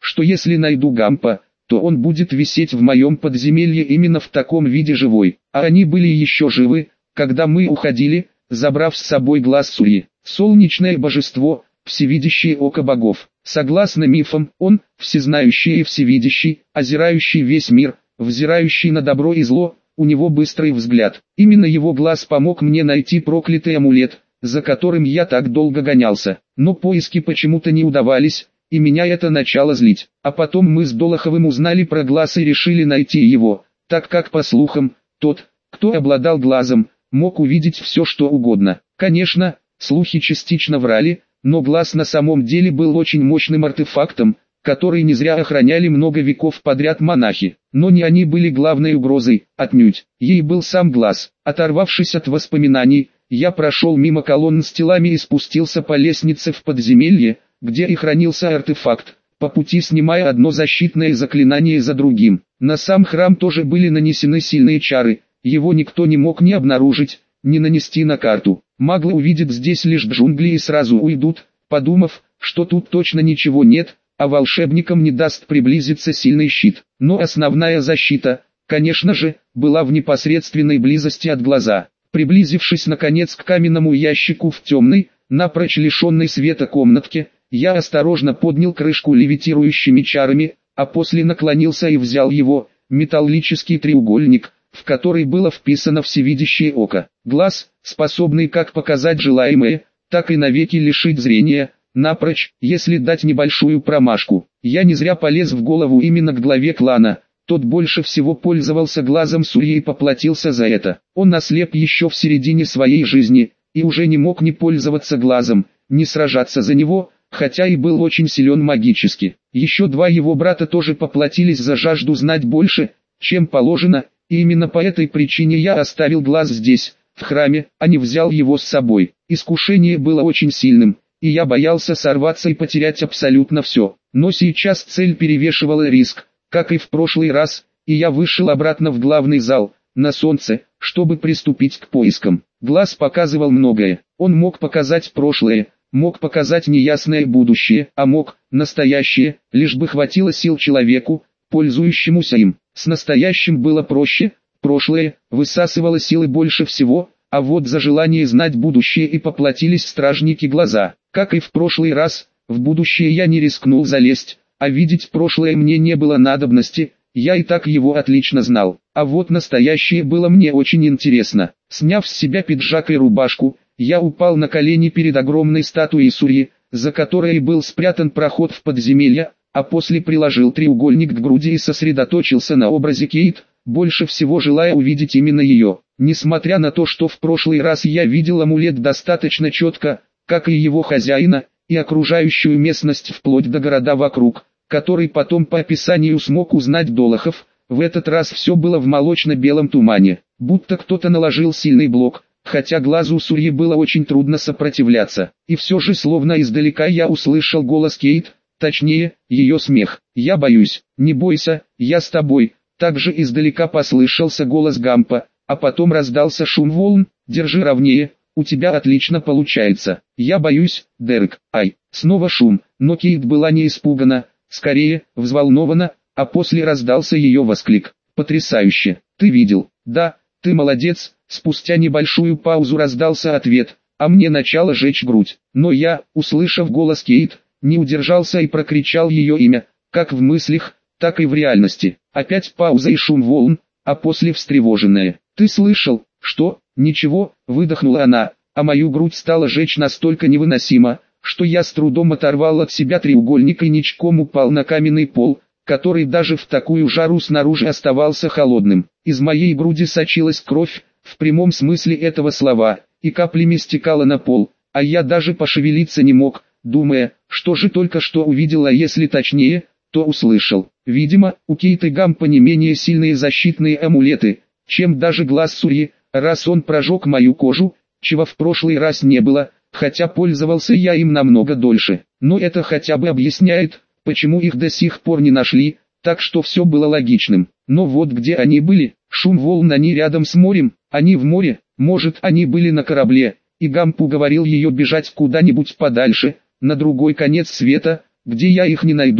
что если найду Гампа, то он будет висеть в моем подземелье именно в таком виде живой. А они были еще живы, когда мы уходили, забрав с собой глаз Сурьи. Солнечное божество, всевидящее око богов. Согласно мифам, он, всезнающий и всевидящий, озирающий весь мир, взирающий на добро и зло, у него быстрый взгляд. Именно его глаз помог мне найти проклятый амулет, за которым я так долго гонялся. Но поиски почему-то не удавались, и меня это начало злить. А потом мы с Долоховым узнали про глаз и решили найти его, так как, по слухам, тот, кто обладал глазом, мог увидеть все что угодно. Конечно, слухи частично врали, но глаз на самом деле был очень мощным артефактом, который не зря охраняли много веков подряд монахи. Но не они были главной угрозой, отнюдь. Ей был сам глаз. Оторвавшись от воспоминаний, я прошел мимо колонн с телами и спустился по лестнице в подземелье, где и хранился артефакт, по пути снимая одно защитное заклинание за другим. На сам храм тоже были нанесены сильные чары, его никто не мог ни обнаружить, ни нанести на карту. Маглы увидят здесь лишь джунгли и сразу уйдут, подумав, что тут точно ничего нет, а волшебникам не даст приблизиться сильный щит. Но основная защита, конечно же, была в непосредственной близости от глаза. Приблизившись наконец к каменному ящику в темной, напрочь лишенной света комнатке, я осторожно поднял крышку левитирующими чарами, а после наклонился и взял его, металлический треугольник, в который было вписано всевидящее око. Глаз, способный как показать желаемое, так и навеки лишить зрения, напрочь, если дать небольшую промашку. Я не зря полез в голову именно к главе клана. Тот больше всего пользовался глазом Сурьи и поплатился за это. Он ослеп еще в середине своей жизни, и уже не мог ни пользоваться глазом, ни сражаться за него, хотя и был очень силен магически. Еще два его брата тоже поплатились за жажду знать больше, чем положено, и именно по этой причине я оставил глаз здесь, в храме, а не взял его с собой. Искушение было очень сильным, и я боялся сорваться и потерять абсолютно все. Но сейчас цель перевешивала риск, как и в прошлый раз, и я вышел обратно в главный зал, на солнце, чтобы приступить к поискам. Глаз показывал многое. Он мог показать прошлое, мог показать неясное будущее, а мог, настоящее, лишь бы хватило сил человеку, пользующемуся им. С настоящим было проще, прошлое высасывало силы больше всего, а вот за желание знать будущее и поплатились стражники глаза. Как и в прошлый раз, в будущее я не рискнул залезть, а видеть прошлое мне не было надобности, я и так его отлично знал. А вот настоящее было мне очень интересно. Сняв с себя пиджак и рубашку, я упал на колени перед огромной статуей Сурьи, за которой был спрятан проход в подземелье, а после приложил треугольник к груди и сосредоточился на образе Кейт, больше всего желая увидеть именно ее. Несмотря на то, что в прошлый раз я видел амулет достаточно четко, как и его хозяина, и окружающую местность вплоть до города вокруг, который потом по описанию смог узнать Долохов, в этот раз все было в молочно-белом тумане, будто кто-то наложил сильный блок, хотя глазу Сурьи было очень трудно сопротивляться. И все же словно издалека я услышал голос Кейт, точнее, ее смех. «Я боюсь, не бойся, я с тобой». Также издалека послышался голос Гампа, а потом раздался шум волн. «Держи ровнее, у тебя отлично получается». «Я боюсь, Дерек». Ай, снова шум, но Кейт была не испугана, скорее, взволнована, а после раздался ее восклик. «Потрясающе! Ты видел?» «Да, ты молодец». Спустя небольшую паузу раздался ответ, а мне начало жечь грудь. Но я, услышав голос Кейт, не удержался и прокричал ее имя, как в мыслях, так и в реальности. Опять пауза и шум волн, а после встревоженная. «Ты слышал?» «Что?» «Ничего», выдохнула она, а мою грудь стала жечь настолько невыносимо, что я с трудом оторвал от себя треугольник и ничком упал на каменный пол, который даже в такую жару снаружи оставался холодным. Из моей груди сочилась кровь, в прямом смысле этого слова, и каплями стекала на пол, а я даже пошевелиться не мог, думая, что же только что увидел, а если точнее, то услышал. Видимо, у Кейт и Гампа не менее сильные защитные амулеты, чем даже глаз Сурьи, раз он прожег мою кожу, чего в прошлый раз не было, хотя пользовался я им намного дольше. Но это хотя бы объясняет, почему их до сих пор не нашли, так что все было логичным. Но вот где они были, шум волн, они рядом с морем, они в море, может они были на корабле, и Гамп уговорил ее бежать куда-нибудь подальше, на другой конец света, где я их не найду.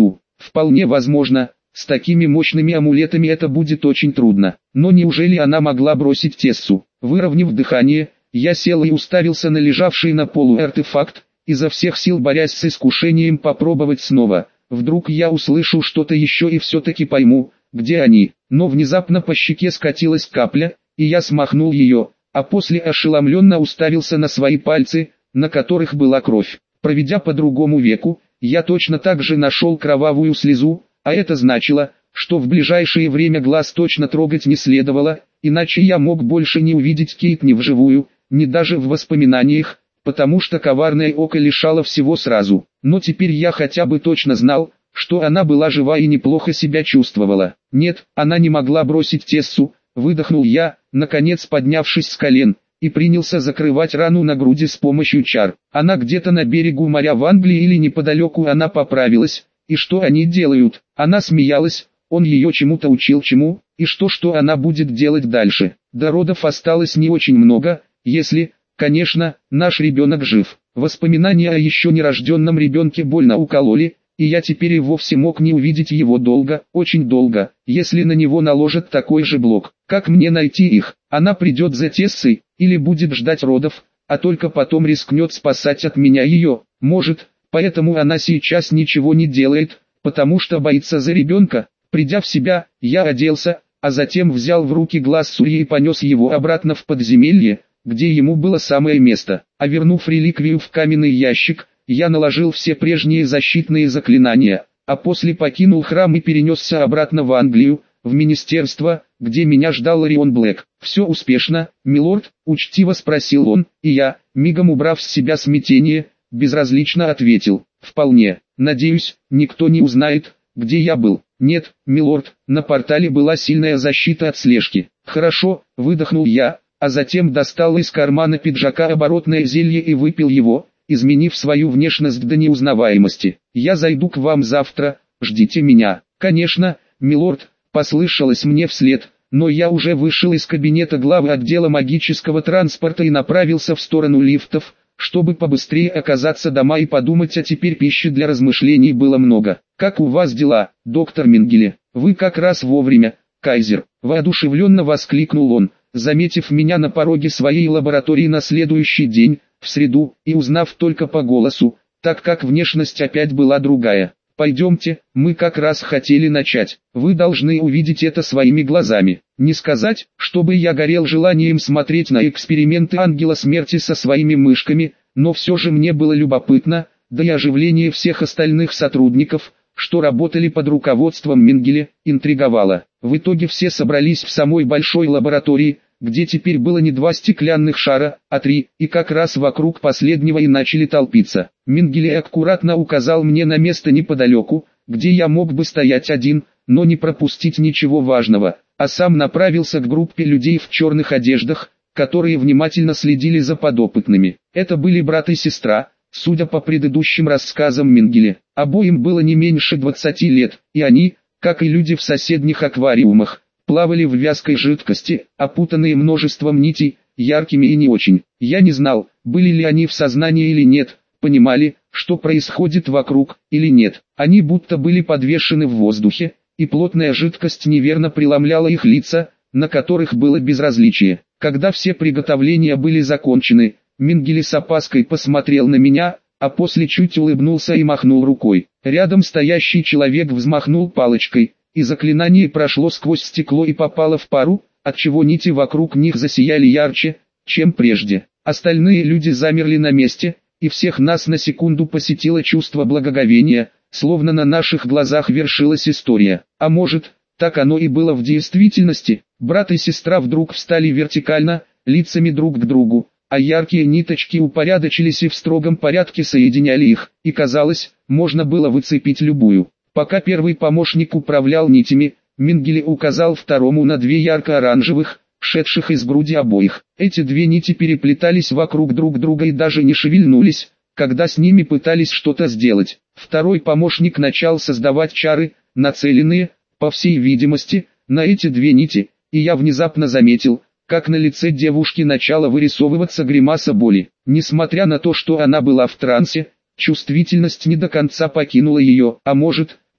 Вполне возможно, с такими мощными амулетами это будет очень трудно. Но неужели она могла бросить Тессу? Выровняв дыхание, я сел и уставился на лежавший на полу артефакт, изо всех сил борясь с искушением попробовать снова. Вдруг я услышу что-то еще и все-таки пойму, где они. Но внезапно по щеке скатилась капля, и я смахнул ее, а после ошеломленно уставился на свои пальцы, на которых была кровь. Проведя по другому веку, я точно так же нашел кровавую слезу, а это значило, что в ближайшее время глаз точно трогать не следовало, иначе я мог больше не увидеть Кейт ни вживую, ни даже в воспоминаниях, потому что коварное око лишало всего сразу. Но теперь я хотя бы точно знал, что она была жива и неплохо себя чувствовала. Нет, она не могла бросить Тессу, выдохнул я, наконец поднявшись с колен, и принялся закрывать рану на груди с помощью чар. Она где-то на берегу моря в Англии или неподалеку. Она поправилась. И что они делают? Она смеялась, он ее чему-то учил. Чему? И что она будет делать дальше? До родов осталось не очень много, если, конечно, наш ребенок жив. Воспоминания о еще нерожденном ребенке больно укололи, и я теперь и вовсе мог не увидеть его долго, очень долго, если на него наложат такой же блок. Как мне найти их? Она придет за Тессой, или будет ждать родов, а только потом рискнет спасать от меня ее. Может, поэтому она сейчас ничего не делает, потому что боится за ребенка. Придя в себя, я оделся, а затем взял в руки глаз Сурьи и понес его обратно в подземелье, где ему было самое место. А вернув реликвию в каменный ящик, я наложил все прежние защитные заклинания, а после покинул храм и перенесся обратно в Англию, в министерство, где меня ждал Ларион Блэк. «Все успешно, милорд?» – учтиво спросил он, и я, мигом убрав с себя смятение, безразлично ответил: «Вполне. Надеюсь, никто не узнает, где я был». «Нет, милорд, на портале была сильная защита от слежки». «Хорошо», – выдохнул я, а затем достал из кармана пиджака оборотное зелье и выпил его, изменив свою внешность до неузнаваемости. «Я зайду к вам завтра, ждите меня». «Конечно, милорд», – послышалось мне вслед, но я уже вышел из кабинета главы отдела магического транспорта и направился в сторону лифтов, чтобы побыстрее оказаться дома и подумать, а теперь пищи для размышлений было много. «Как у вас дела, доктор Менгеле? Вы как раз вовремя, Кайзер», – воодушевленно воскликнул он, заметив меня на пороге своей лаборатории на следующий день, в среду, и узнав только по голосу, так как внешность опять была другая. «Пойдемте, мы как раз хотели начать. Вы должны увидеть это своими глазами». Не сказать, чтобы я горел желанием смотреть на эксперименты Ангела Смерти со своими мышками, но все же мне было любопытно, да и оживление всех остальных сотрудников, что работали под руководством Менгеле, интриговало. В итоге все собрались в самой большой лаборатории, где теперь было не 2 стеклянных шара, а 3, и как раз вокруг последнего и начали толпиться. Менгеле аккуратно указал мне на место неподалеку, где я мог бы стоять один, но не пропустить ничего важного, а сам направился к группе людей в черных одеждах, которые внимательно следили за подопытными. Это были брат и сестра, судя по предыдущим рассказам Менгеле. Обоим было не меньше 20 лет, и они, как и люди в соседних аквариумах, плавали в вязкой жидкости, опутанные множеством нитей, яркими и не очень. Я не знал, были ли они в сознании или нет, понимали, что происходит вокруг, или нет. Они будто были подвешены в воздухе, и плотная жидкость неверно преломляла их лица, на которых было безразличие. Когда все приготовления были закончены, Менгеле с опаской посмотрел на меня, а после чуть улыбнулся и махнул рукой. Рядом стоящий человек взмахнул палочкой, и заклинание прошло сквозь стекло и попало в пару, отчего нити вокруг них засияли ярче, чем прежде. Остальные люди замерли на месте, и всех нас на секунду посетило чувство благоговения, словно на наших глазах вершилась история. А может, так оно и было в действительности. Брат и сестра вдруг встали вертикально, лицами друг к другу, а яркие ниточки упорядочились и в строгом порядке соединяли их, и казалось, можно было выцепить любую. Пока первый помощник управлял нитями, Менгеле указал второму на 2 ярко-оранжевых, шедших из груди обоих. Эти 2 нити переплетались вокруг друг друга и даже не шевельнулись, когда с ними пытались что-то сделать. Второй помощник начал создавать чары, нацеленные, по всей видимости, на эти 2 нити, и я внезапно заметил, как на лице девушки начала вырисовываться гримаса боли. Несмотря на то, что она была в трансе, чувствительность не до конца покинула ее, а может,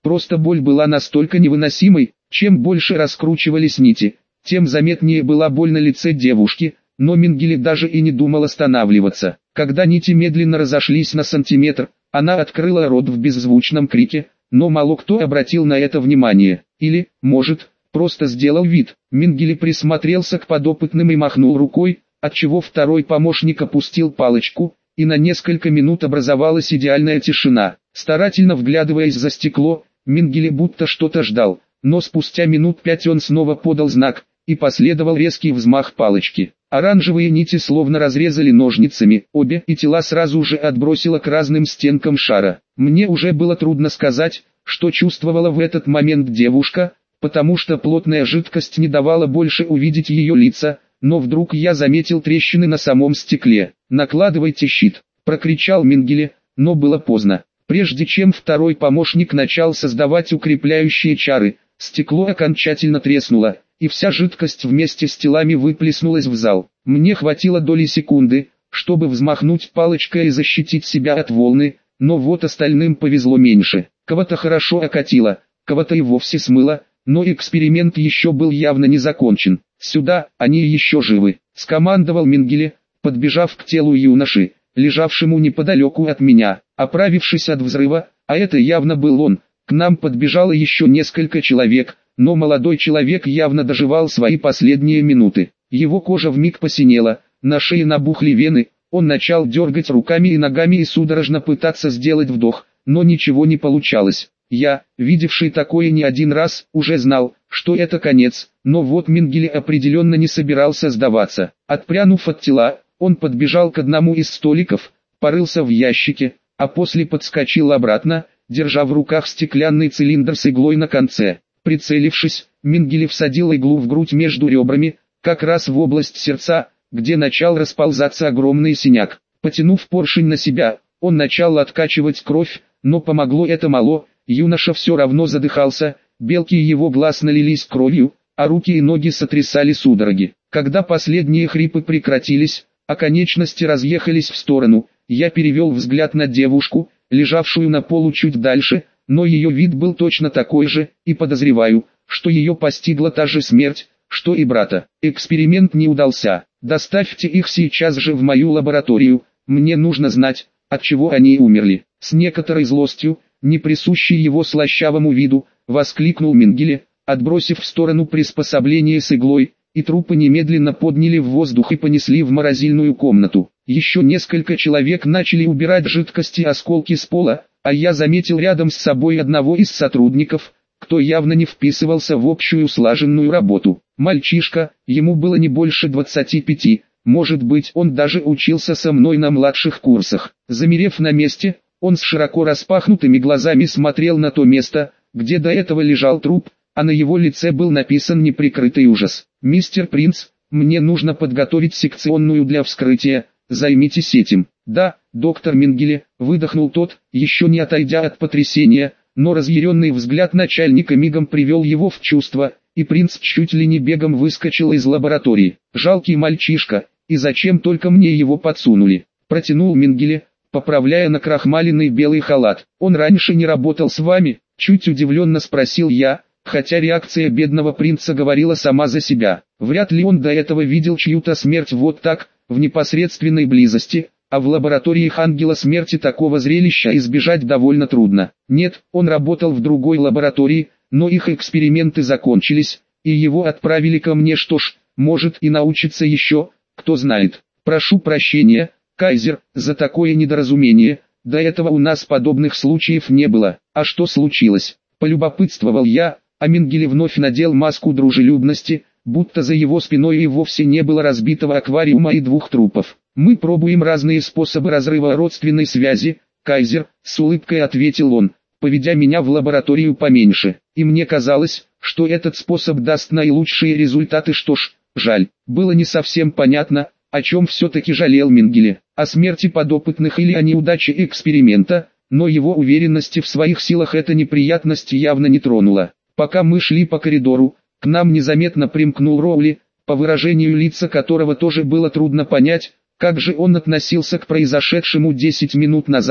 Просто боль была настолько невыносимой, чем больше раскручивались нити, тем заметнее была боль на лице девушки, но Менгеле даже и не думал останавливаться. Когда нити медленно разошлись на сантиметр, она открыла рот в беззвучном крике, но мало кто обратил на это внимание. Или, может, просто сделал вид. Менгеле присмотрелся к подопытным и махнул рукой, отчего второй помощник опустил палочку, и на несколько минут образовалась идеальная тишина. Старательно вглядываясь за стекло, Менгеле будто что-то ждал, но спустя минут 5 он снова подал знак, и последовал резкий взмах палочки. Оранжевые нити словно разрезали ножницами, обе и тела сразу же отбросило к разным стенкам шара. Мне уже было трудно сказать, что чувствовала в этот момент девушка, потому что плотная жидкость не давала больше увидеть ее лица, но вдруг я заметил трещины на самом стекле. «Накладывайте щит», — прокричал Менгеле, но было поздно. Прежде чем второй помощник начал создавать укрепляющие чары, стекло окончательно треснуло, и вся жидкость вместе с телами выплеснулась в зал. Мне хватило доли секунды, чтобы взмахнуть палочкой и защитить себя от волны, но вот остальным повезло меньше. Кого-то хорошо окатило, кого-то и вовсе смыло, но эксперимент еще был явно не закончен. «Сюда, они еще живы», — скомандовал Менгеле, подбежав к телу юноши, лежавшему неподалеку от меня. Оправившись от взрыва, а это явно был он, к нам подбежало еще несколько человек, но молодой человек явно доживал свои последние минуты. Его кожа вмиг посинела, на шее набухли вены, он начал дергать руками и ногами и судорожно пытаться сделать вдох, но ничего не получалось. Я, видевший такое не один раз, уже знал, что это конец, но вот Менгеле определенно не собирался сдаваться. Отпрянув от тела, он подбежал к одному из столиков, порылся в ящике, а после подскочил обратно, держа в руках стеклянный цилиндр с иглой на конце. Прицелившись, Менгеле всадил иглу в грудь между ребрами, как раз в область сердца, где начал расползаться огромный синяк. Потянув поршень на себя, он начал откачивать кровь, но помогло это мало, юноша все равно задыхался, белки его глаз налились кровью, а руки и ноги сотрясали судороги. Когда последние хрипы прекратились, а конечности разъехались в сторону, я перевел взгляд на девушку, лежавшую на полу чуть дальше, но ее вид был точно такой же, и подозреваю, что ее постигла та же смерть, что и брата. Эксперимент не удался. Доставьте их сейчас же в мою лабораторию, мне нужно знать, от чего они умерли. С некоторой злостью, не присущей его слащавому виду, воскликнул Менгеле, отбросив в сторону приспособление с иглой, и трупы немедленно подняли в воздух и понесли в морозильную комнату. Еще несколько человек начали убирать жидкости и осколки с пола, а я заметил рядом с собой одного из сотрудников, кто явно не вписывался в общую слаженную работу. Мальчишка, ему было не больше 25, может быть он даже учился со мной на младших курсах. Замерев на месте, он с широко распахнутыми глазами смотрел на то место, где до этого лежал труп, а на его лице был написан неприкрытый ужас. «Мистер Принц, мне нужно подготовить секционную для вскрытия, займитесь этим». «Да, доктор Менгеле», выдохнул тот, еще не отойдя от потрясения, но разъяренный взгляд начальника мигом привел его в чувство, и принц чуть ли не бегом выскочил из лаборатории. «Жалкий мальчишка, и зачем только мне его подсунули?» протянул Менгеле, поправляя накрахмаленный белый халат. «Он раньше не работал с вами?» чуть удивленно спросил я, хотя реакция бедного принца говорила сама за себя. Вряд ли он до этого видел чью-то смерть вот так, в непосредственной близости, а в лабораториях ангела смерти такого зрелища избежать довольно трудно. Нет, он работал в другой лаборатории, но их эксперименты закончились, и его отправили ко мне. Что ж, может и научится еще, кто знает. Прошу прощения, Кайзер, за такое недоразумение, до этого у нас подобных случаев не было. А что случилось? Полюбопытствовал я, а Менгеле вновь надел маску дружелюбности, будто за его спиной и вовсе не было разбитого аквариума и двух трупов. «Мы пробуем разные способы разрыва родственной связи, Кайзер», с улыбкой ответил он, поведя меня в лабораторию поменьше. И мне казалось, что этот способ даст наилучшие результаты. Что ж, жаль. Было не совсем понятно, о чем все-таки жалел Менгеле, о смерти подопытных или о неудаче эксперимента, но его уверенности в своих силах эта неприятность явно не тронула. Пока мы шли по коридору, к нам незаметно примкнул Роули, по выражению лица которого тоже было трудно понять, как же он относился к произошедшему 10 минут назад,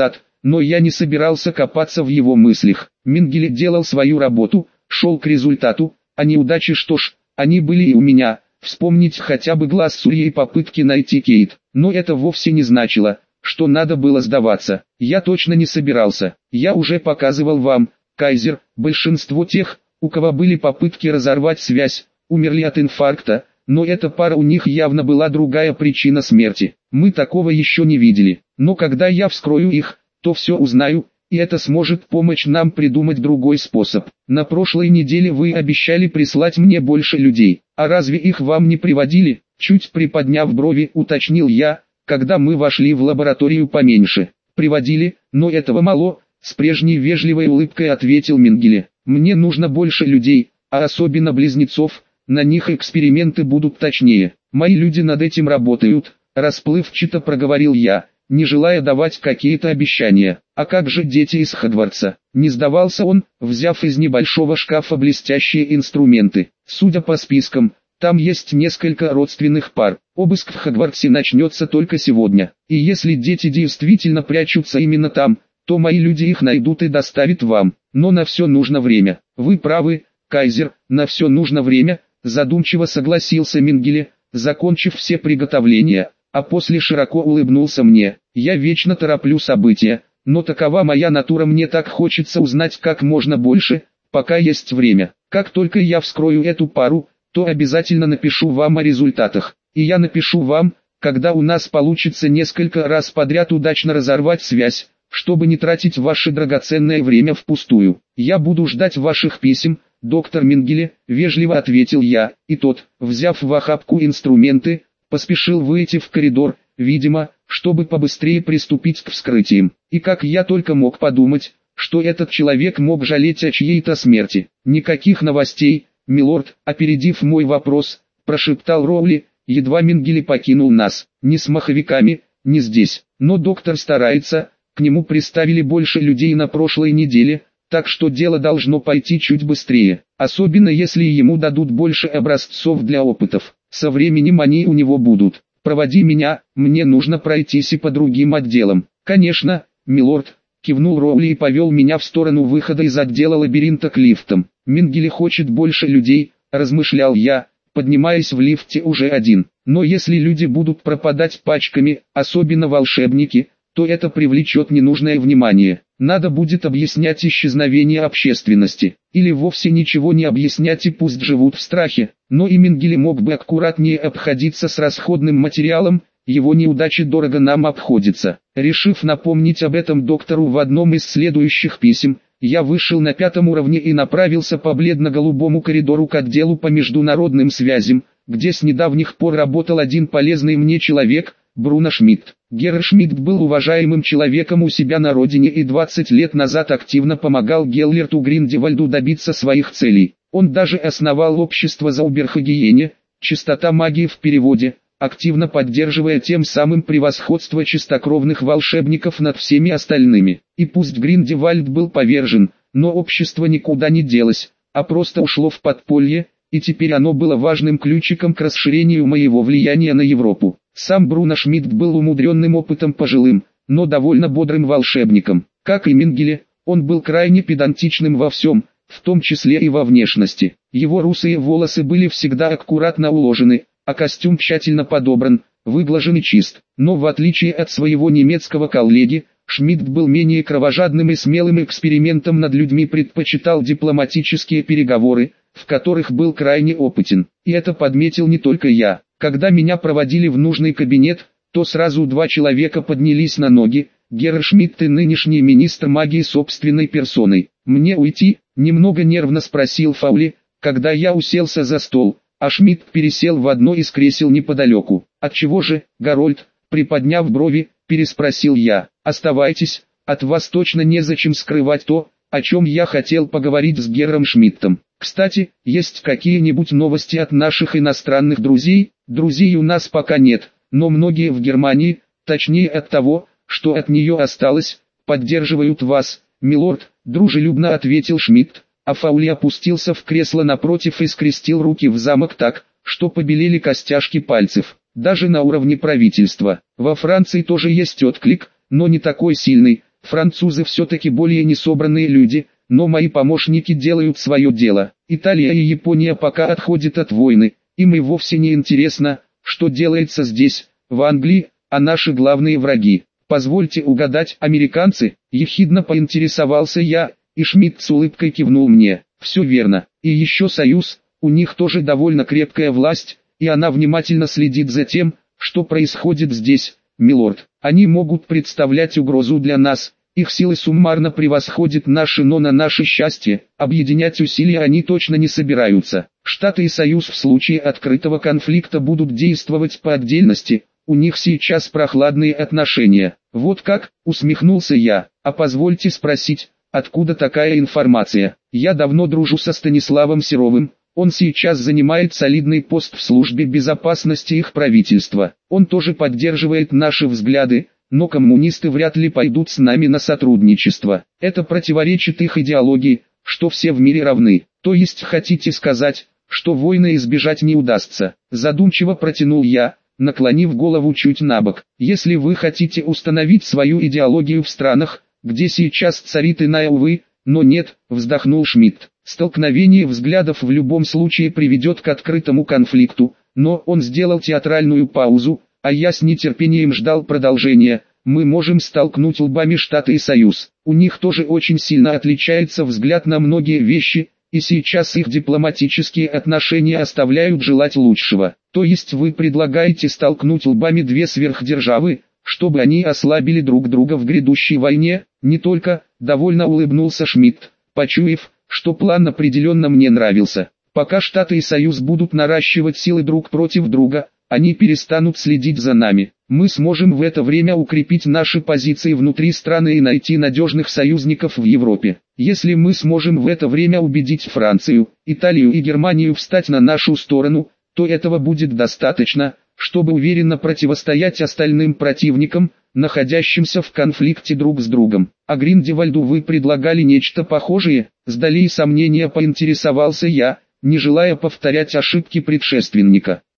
но я не собирался копаться в его мыслях. Менгеле делал свою работу, шел к результату, а неудачи что ж, они были и у меня. Вспомнить хотя бы глаз Сурьи и попытки найти Кейт, но это вовсе не значило, что надо было сдаваться. Я точно не собирался. Я уже показывал вам, Кайзер, большинство тех, у кого были попытки разорвать связь, умерли от инфаркта, но эта пара у них явно была другая причина смерти. Мы такого еще не видели, но когда я вскрою их, то все узнаю, и это сможет помочь нам придумать другой способ. На прошлой неделе вы обещали прислать мне больше людей, а разве их вам не приводили? Чуть приподняв брови, уточнил я, когда мы вошли в лабораторию поменьше. Приводили, но этого мало, с прежней вежливой улыбкой ответил Менгеле. Мне нужно больше людей, а особенно близнецов, на них эксперименты будут точнее. Мои люди над этим работают, расплывчато проговорил я, не желая давать какие-то обещания. А как же дети из Хогвартса? Не сдавался он, взяв из небольшого шкафа блестящие инструменты. Судя по спискам, там есть несколько родственных пар. Обыск в Хогвартсе начнется только сегодня. И если дети действительно прячутся именно там, то мои люди их найдут и доставят вам. Но на все нужно время. Вы правы, Кайзер, на все нужно время, задумчиво согласился Менгеле, закончив все приготовления, а после широко улыбнулся мне. Я вечно тороплю события, но такова моя натура, мне так хочется узнать как можно больше, пока есть время. Как только я вскрою эту пару, то обязательно напишу вам о результатах. И я напишу вам, когда у нас получится несколько раз подряд удачно разорвать связь, чтобы не тратить ваше драгоценное время впустую. Я буду ждать ваших писем, доктор Менгеле, вежливо ответил я, и тот, взяв в охапку инструменты, поспешил выйти в коридор, видимо, чтобы побыстрее приступить к вскрытиям. И как я только мог подумать, что этот человек мог жалеть о чьей-то смерти. Никаких новостей, милорд, опередив мой вопрос, прошептал Роули, едва Менгеле покинул нас. Ни с маховиками, ни здесь. Но доктор старается, к нему приставили больше людей на прошлой неделе, так что дело должно пойти чуть быстрее. Особенно если ему дадут больше образцов для опытов. Со временем они у него будут. Проводи меня, мне нужно пройтись и по другим отделам. Конечно, милорд, кивнул Роули и повел меня в сторону выхода из отдела лабиринта к лифтам. Менгеле хочет больше людей, размышлял я, поднимаясь в лифте уже один. Но если люди будут пропадать пачками, особенно волшебники, то это привлечет ненужное внимание. Надо будет объяснять исчезновение общественности, или вовсе ничего не объяснять и пусть живут в страхе. Но и Менгеле мог бы аккуратнее обходиться с расходным материалом, его неудачи дорого нам обходятся. Решив напомнить об этом доктору в одном из следующих писем, я вышел на 5-м уровне и направился по бледно-голубому коридору к отделу по международным связям, где с недавних пор работал один полезный мне человек, Бруно Шмидт. Герр Шмидт был уважаемым человеком у себя на родине и 20 лет назад активно помогал Геллерту Гриндевальду добиться своих целей. Он даже основал общество Зауберхагиене, чистота магии в переводе, активно поддерживая тем самым превосходство чистокровных волшебников над всеми остальными. И пусть Гриндевальд был повержен, но общество никуда не делось, а просто ушло в подполье, и теперь оно было важным ключиком к расширению моего влияния на Европу. Сам Бруно Шмидт был умудренным опытом пожилым, но довольно бодрым волшебником. Как и Менгеле, он был крайне педантичным во всем, в том числе и во внешности. Его русые волосы были всегда аккуратно уложены, а костюм тщательно подобран, выглажен и чист. Но в отличие от своего немецкого коллеги, Шмидт был менее кровожадным и смелым экспериментом над людьми, предпочитал дипломатические переговоры, в которых был крайне опытен. И это подметил не только я. Когда меня проводили в нужный кабинет, то сразу 2 человека поднялись на ноги, Герр Шмидт и нынешний министр магии собственной персоной. «Мне уйти?» – немного нервно спросил Фаули, когда я уселся за стол, а Шмидт пересел в одно из кресел неподалеку. «Отчего же, Гарольд?» – приподняв брови, переспросил я. «Оставайтесь, от вас точно незачем скрывать то, о чем я хотел поговорить с Герром Шмидтом. Кстати, есть какие-нибудь новости от наших иностранных друзей?» «Друзей у нас пока нет, но многие в Германии, точнее от того, что от нее осталось, поддерживают вас, милорд», дружелюбно ответил Шмидт, а Фаули опустился в кресло напротив и скрестил руки в замок так, что побелели костяшки пальцев. «Даже на уровне правительства. Во Франции тоже есть отклик, но не такой сильный, Французы все-таки более несобранные люди, но мои помощники делают свое дело. Италия и Япония пока отходят от войны, им и вовсе не интересно, что делается здесь, в Англии, а наши главные враги. Позвольте угадать, американцы, ехидно поинтересовался я, и Шмидт с улыбкой кивнул мне. Все верно, и еще союз, у них тоже довольно крепкая власть, и она внимательно следит за тем, что происходит здесь, милорд. Они могут представлять угрозу для нас, их силы суммарно превосходят наши, но на наше счастье, объединять усилия они точно не собираются. Штаты и Союз в случае открытого конфликта будут действовать по отдельности, у них сейчас прохладные отношения. Вот как, усмехнулся я, а позвольте спросить, откуда такая информация? Я давно дружу со Станиславом Серовым, он сейчас занимает солидный пост в службе безопасности их правительства. Он тоже поддерживает наши взгляды, но коммунисты вряд ли пойдут с нами на сотрудничество. Это противоречит их идеологии, что все в мире равны. То есть хотите сказать, что войны избежать не удастся? Задумчиво протянул я, наклонив голову чуть набок. Если вы хотите установить свою идеологию в странах, где сейчас царит иная, увы, но нет, вздохнул Шмидт. Столкновение взглядов в любом случае приведет к открытому конфликту, но он сделал театральную паузу, а я с нетерпением ждал продолжения. Мы можем столкнуть лбами Штаты и Союз. У них тоже очень сильно отличается взгляд на многие вещи, и сейчас их дипломатические отношения оставляют желать лучшего. То есть вы предлагаете столкнуть лбами две сверхдержавы, чтобы они ослабили друг друга в грядущей войне? Не только, довольно улыбнулся Шмидт, почуяв, что план определенно мне нравился. Пока Штаты и Союз будут наращивать силы друг против друга, они перестанут следить за нами. Мы сможем в это время укрепить наши позиции внутри страны и найти надежных союзников в Европе. Если мы сможем в это время убедить Францию, Италию и Германию встать на нашу сторону, то этого будет достаточно, чтобы уверенно противостоять остальным противникам, находящимся в конфликте друг с другом. А Гриндевальду вы предлагали нечто похожее? С долей сомнения поинтересовался я, не желая повторять ошибки предшественника.